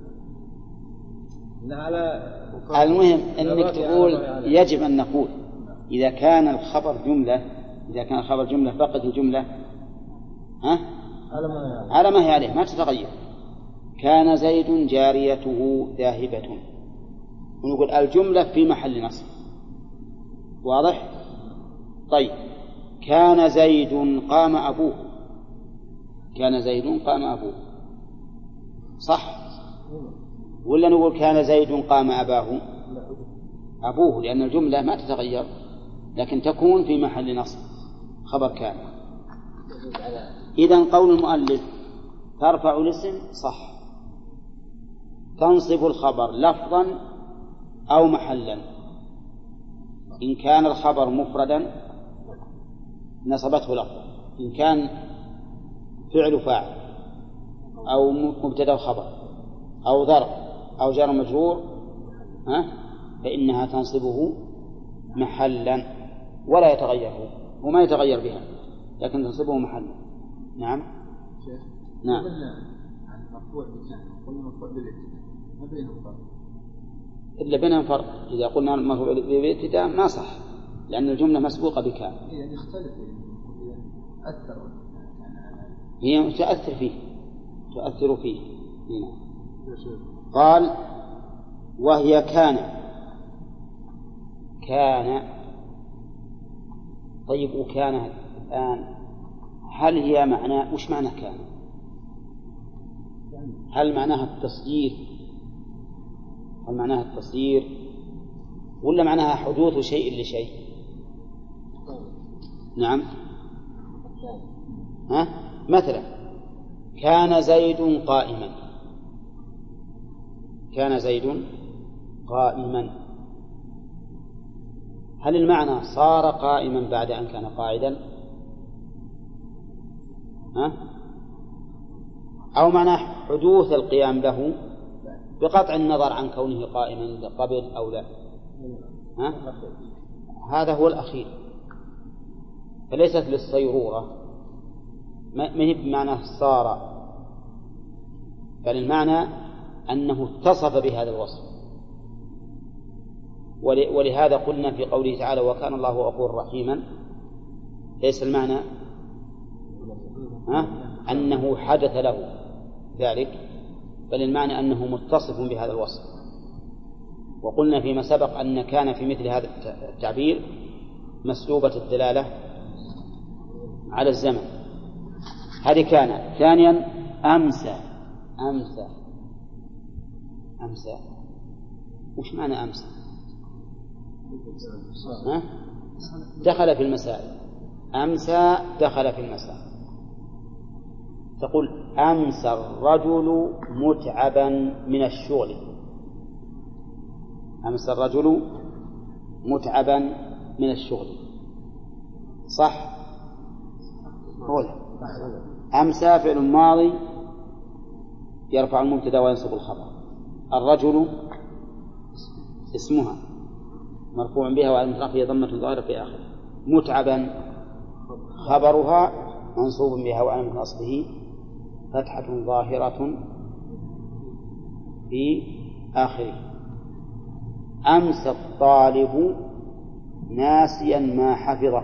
على المهم أنك تقول يجب أن نقول إذا كان الخبر جملة، إذا كان الخبر جملة فقط الجملة ها على ما هي عليه ما تتغير. كان زيد جاريته ذاهبة، ونقول الجملة في محل نصب. واضح؟ طيب، كان زيد قام أبوه. كان زيد قام أبوه، صح ولا نقول كان زيد قام أباه؟ أبوه، لأن الجملة ما تتغير لكن تكون في محل نصب خبر كان. إذن قول المؤلف ترفع الاسم صح، تنصب الخبر لفظا أو محلا. إن كان الخبر مفردا نصبته لفظا، إن كان فعل فاعل أو مبتدأ خبر أو ظرف أو جار مجرور ها فإنها تنصبه محلا ولا يتغير، وما يتغير بها لكن تنصبه محلا. نعم نعم. عن مرفوع بكان قلنا مرفوع بالابتداء ما بينهم فرق إلا بينهم فرق. إذا قلنا مرفوع بالابتداء ما صح لأن الجملة مسبوقة بكان. يعني يختلف أثر هي تؤثر فيه تؤثر فيه هنا. قال وهي كان. كان طيب، وكان الآن هل هي معنى وش معنى كان؟ هل معناها التصدير هل معناها التصدير ولا معناها حدوث شيء لشيء؟ نعم. ها مثلا كان زيد قائما. كان زيد قائما، هل المعنى صار قائما بعد أن كان قاعدا؟ ها؟ أو معنى حدوث القيام له بقطع النظر عن كونه قائما قبل أو لا؟ ها؟ هذا هو الأخير، فليست للصيرورة، ما هي بمعنى صار، بل المعنى أنه اتصف بهذا الوصف ولهذا قلنا في قوله تعالى وكان الله غفورا رحيما ليس المعنى ها؟ أنه حدث له ذلك، بل المعنى أنه متصف بهذا الوصف. وقلنا فيما سبق أن كان في مثل هذا التعبير مسلوبة الدلالة على الزمن. هذه كان. ثانيا أمسى. أمسى أمسى وش معنى أمسى؟ ها؟ دخل في المساء. أمسى دخل في المساء. تقول أمسى الرجل متعبا من الشغل. أمسى الرجل متعبا من الشغل، صح؟ قول أمسى فعل ماضي يرفع المبتدأ وينصب الخبر. الرجل اسمها مرفوع بها وعلى رفعه ضمة ظاهرة في آخره. متعبا خبرها منصوب بها وعلى نصبه فتحة ظاهرة في آخره. أمسى الطالب ناسيا ما حفظه.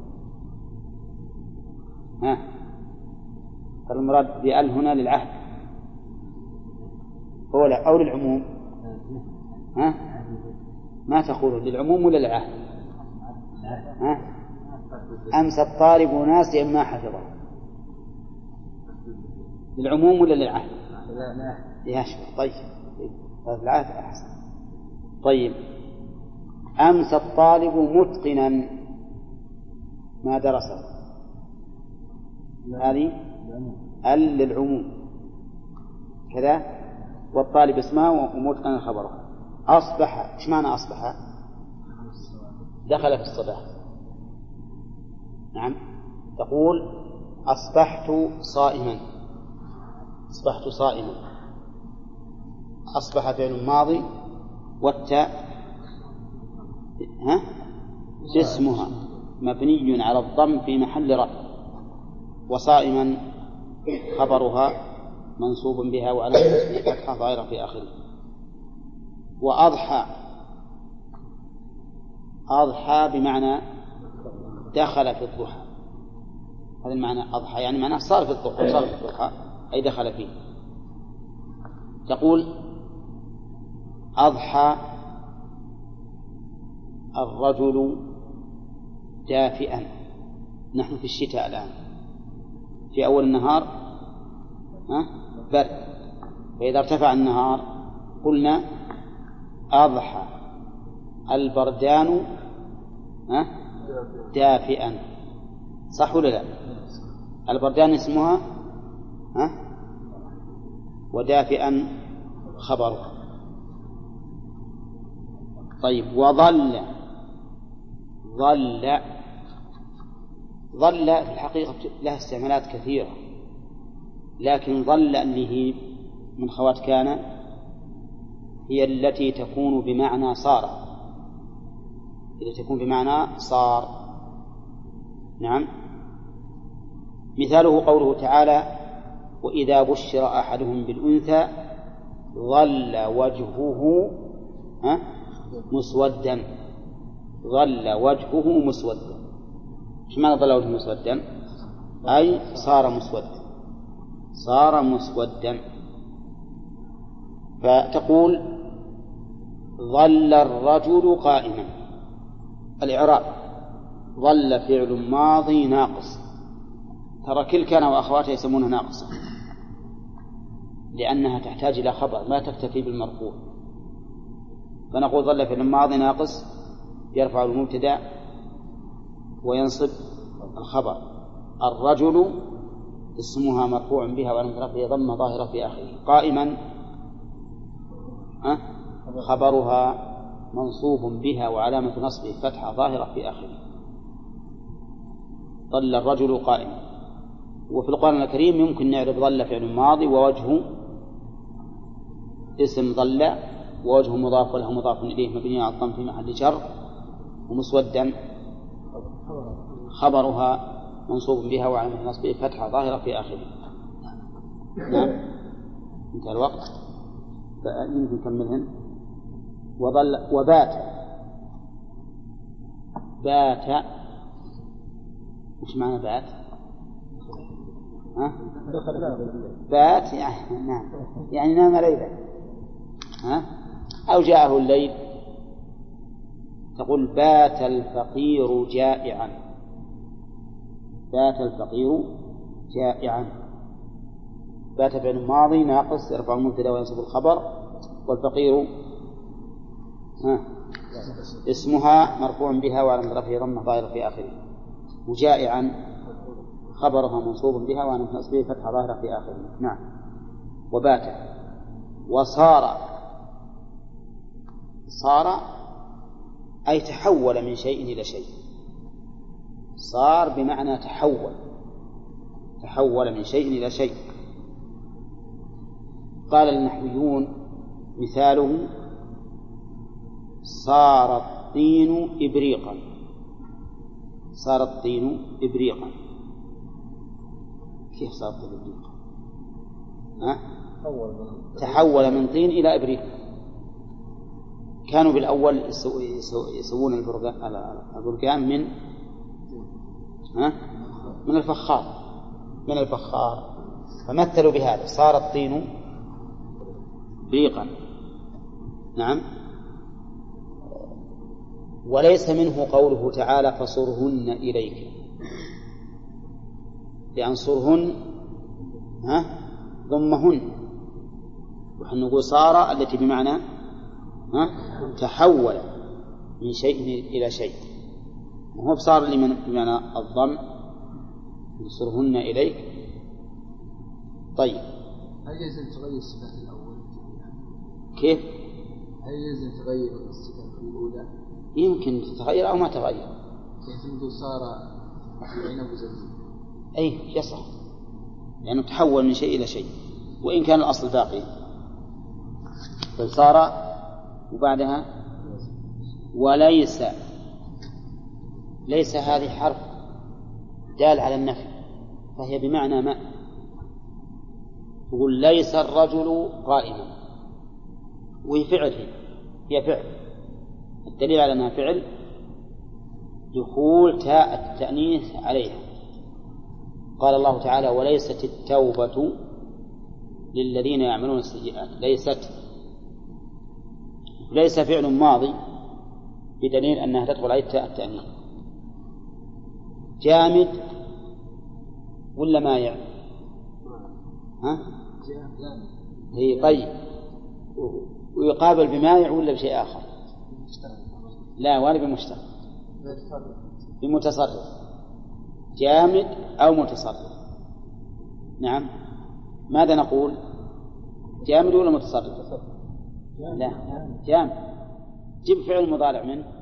ها المراد بأل هنا للعهد هو لا أو للعموم؟ ها ما تقول للعموم ولا للعهد؟ ها أمسى الطالب ناسيا ما حفظه للعموم ولا للعهد؟ يا شيخ طيب العهد أحسن. طيب أمسى الطالب متقنا ما درسه. هذه ال للعموم كذا، والطالب اسمه ومتقنا خبره. أصبح إيش معنى أصبح؟ دخل في الصباح. نعم تقول أصبحت صائما. أصبحت صائما. أصبح فعل ماضي والتاء ها اسمها مبني على الضم في محل رفع، وصائما خبرها منصوب بها وعلى نصبه فتحة ظاهرة في آخره. وأضحى أضحى بمعنى دخل في الضحى. هذا المعنى أضحى يعني معناه صار في الضحى، صار في الضحى أي دخل فيه. تقول أضحى الرجل دافئا. نحن في الشتاء الآن، في أول النهار ها برد، فإذا ارتفع النهار قلنا أضحى البردان ها دافئا، صح ولا لا؟ البردان اسمها ها ودافئا خبرها. طيب وظل. ظل ظل في الحقيقة لها استعمالات كثيرة، لكن ظل اللي هي من خوات كان هي التي تكون بمعنى صار، التي تكون بمعنى صار. نعم مثاله قوله تعالى وإذا بشر أحدهم بالأنثى ظل وجهه ها مسودا. ظل وجهه مسودا. ايش معنى ظل وجهه مسودا؟ أي صار مسودا، صار مسودا. فتقول ظل الرجل قائما. الإعراب ظل فعل ماضي ناقص. ترى كل كان وأخواتها يسمونها ناقصة لأنها تحتاج إلى خبر ما تكتفي بالمرفوع، فنقول ظل فعل ماضي ناقص يرفع المبتدأ وينصب الخبر. الرجل اسمها مرفوع بها وعلامة رفعه ضمة ظاهرة في آخره. قائما أه؟ خبرها منصوب بها وعلامة نصبه فتحة ظاهرة في آخره. ظل الرجل قائما. وفي القرآن الكريم يمكن نعرف ظل فعل ماضي ووجهه اسم ظل ووجهه مضاف وله مضاف إليه مبني على الضم في محل جر، ومسودا خبرها منصوب بها وعلامة نصبه فتحة ظاهرة في آخره. نعم انتهى الوقت، يمكن نكملهن. وظل وبات بات. وش معنى بات؟ ها؟ بات يعني نعم يعني نام ليلا، ها؟ أو جاءه الليل تقول بات الفقير جائعا. بات الفقير جائعا. بات فعل ماضي ناقص يرفع المبتدا وينصب الخبر، والفقير ها اسمها مرفوع بها وعلى رفعه ضمه ظاهرة في آخره، وجائعا خبرها منصوب بها وعلى نصبه فتحة ظاهرة في آخره. نعم. وبات. وصار. صار أي تحول من شيء إلى شيء. صار بمعنى تحول، تحول من شيء إلى شيء. قال النحويون مثاله صار الطين إبريقا. صار الطين إبريقا. كيف صار الطين إبريقا؟ ها؟ تحول من طين إلى إبريق. كانوا بالأول يسوون البرقان من ها؟ من الفخار، من الفخار، فمثلوا بهذا صار الطين إبريقا. نعم. وليس منه قوله تعالى فصرهن إليك، لأن صرهن ها ضمهن، ونحن نقول صار التي بمعنى ها تحول من شيء إلى شيء، وهو صار لمن بمعنى الضم صرهن إليك. طيب هل يلزم تغير الصفات الأول؟ كيف؟ هل يلزم تغير الصفات الأولى؟ يمكن تتغير أو ما تغير. كيف نقول صار العنب زبيب؟ أي يصح، لأنه يعني تحول من شيء إلى شيء وإن كان الأصل باقي. فصار وبعدها وليس. ليس هذه حرف دال على النفي، فهي بمعنى ما. تقول ليس الرجل قائما، وهي فعل، هي فعل. الدليل على أنها فعل دخول تاء التأنيث عليها. قال الله تعالى وليست التوبة للذين يعملون السيئات. ليست، ليس فعل ماضي بدليل أنها تدخل عليه تاء التأنيث. جامد ولا مايع؟ ها؟ هي طيب. ويقابل بمايع ولا بشيء آخر؟ لا، ولا بمشترك، بمتصرف. جامد أو متصرف. نعم. ماذا نقول؟ جامد ولا متصرف؟ لا، جامد. جيب فعل مضارع منه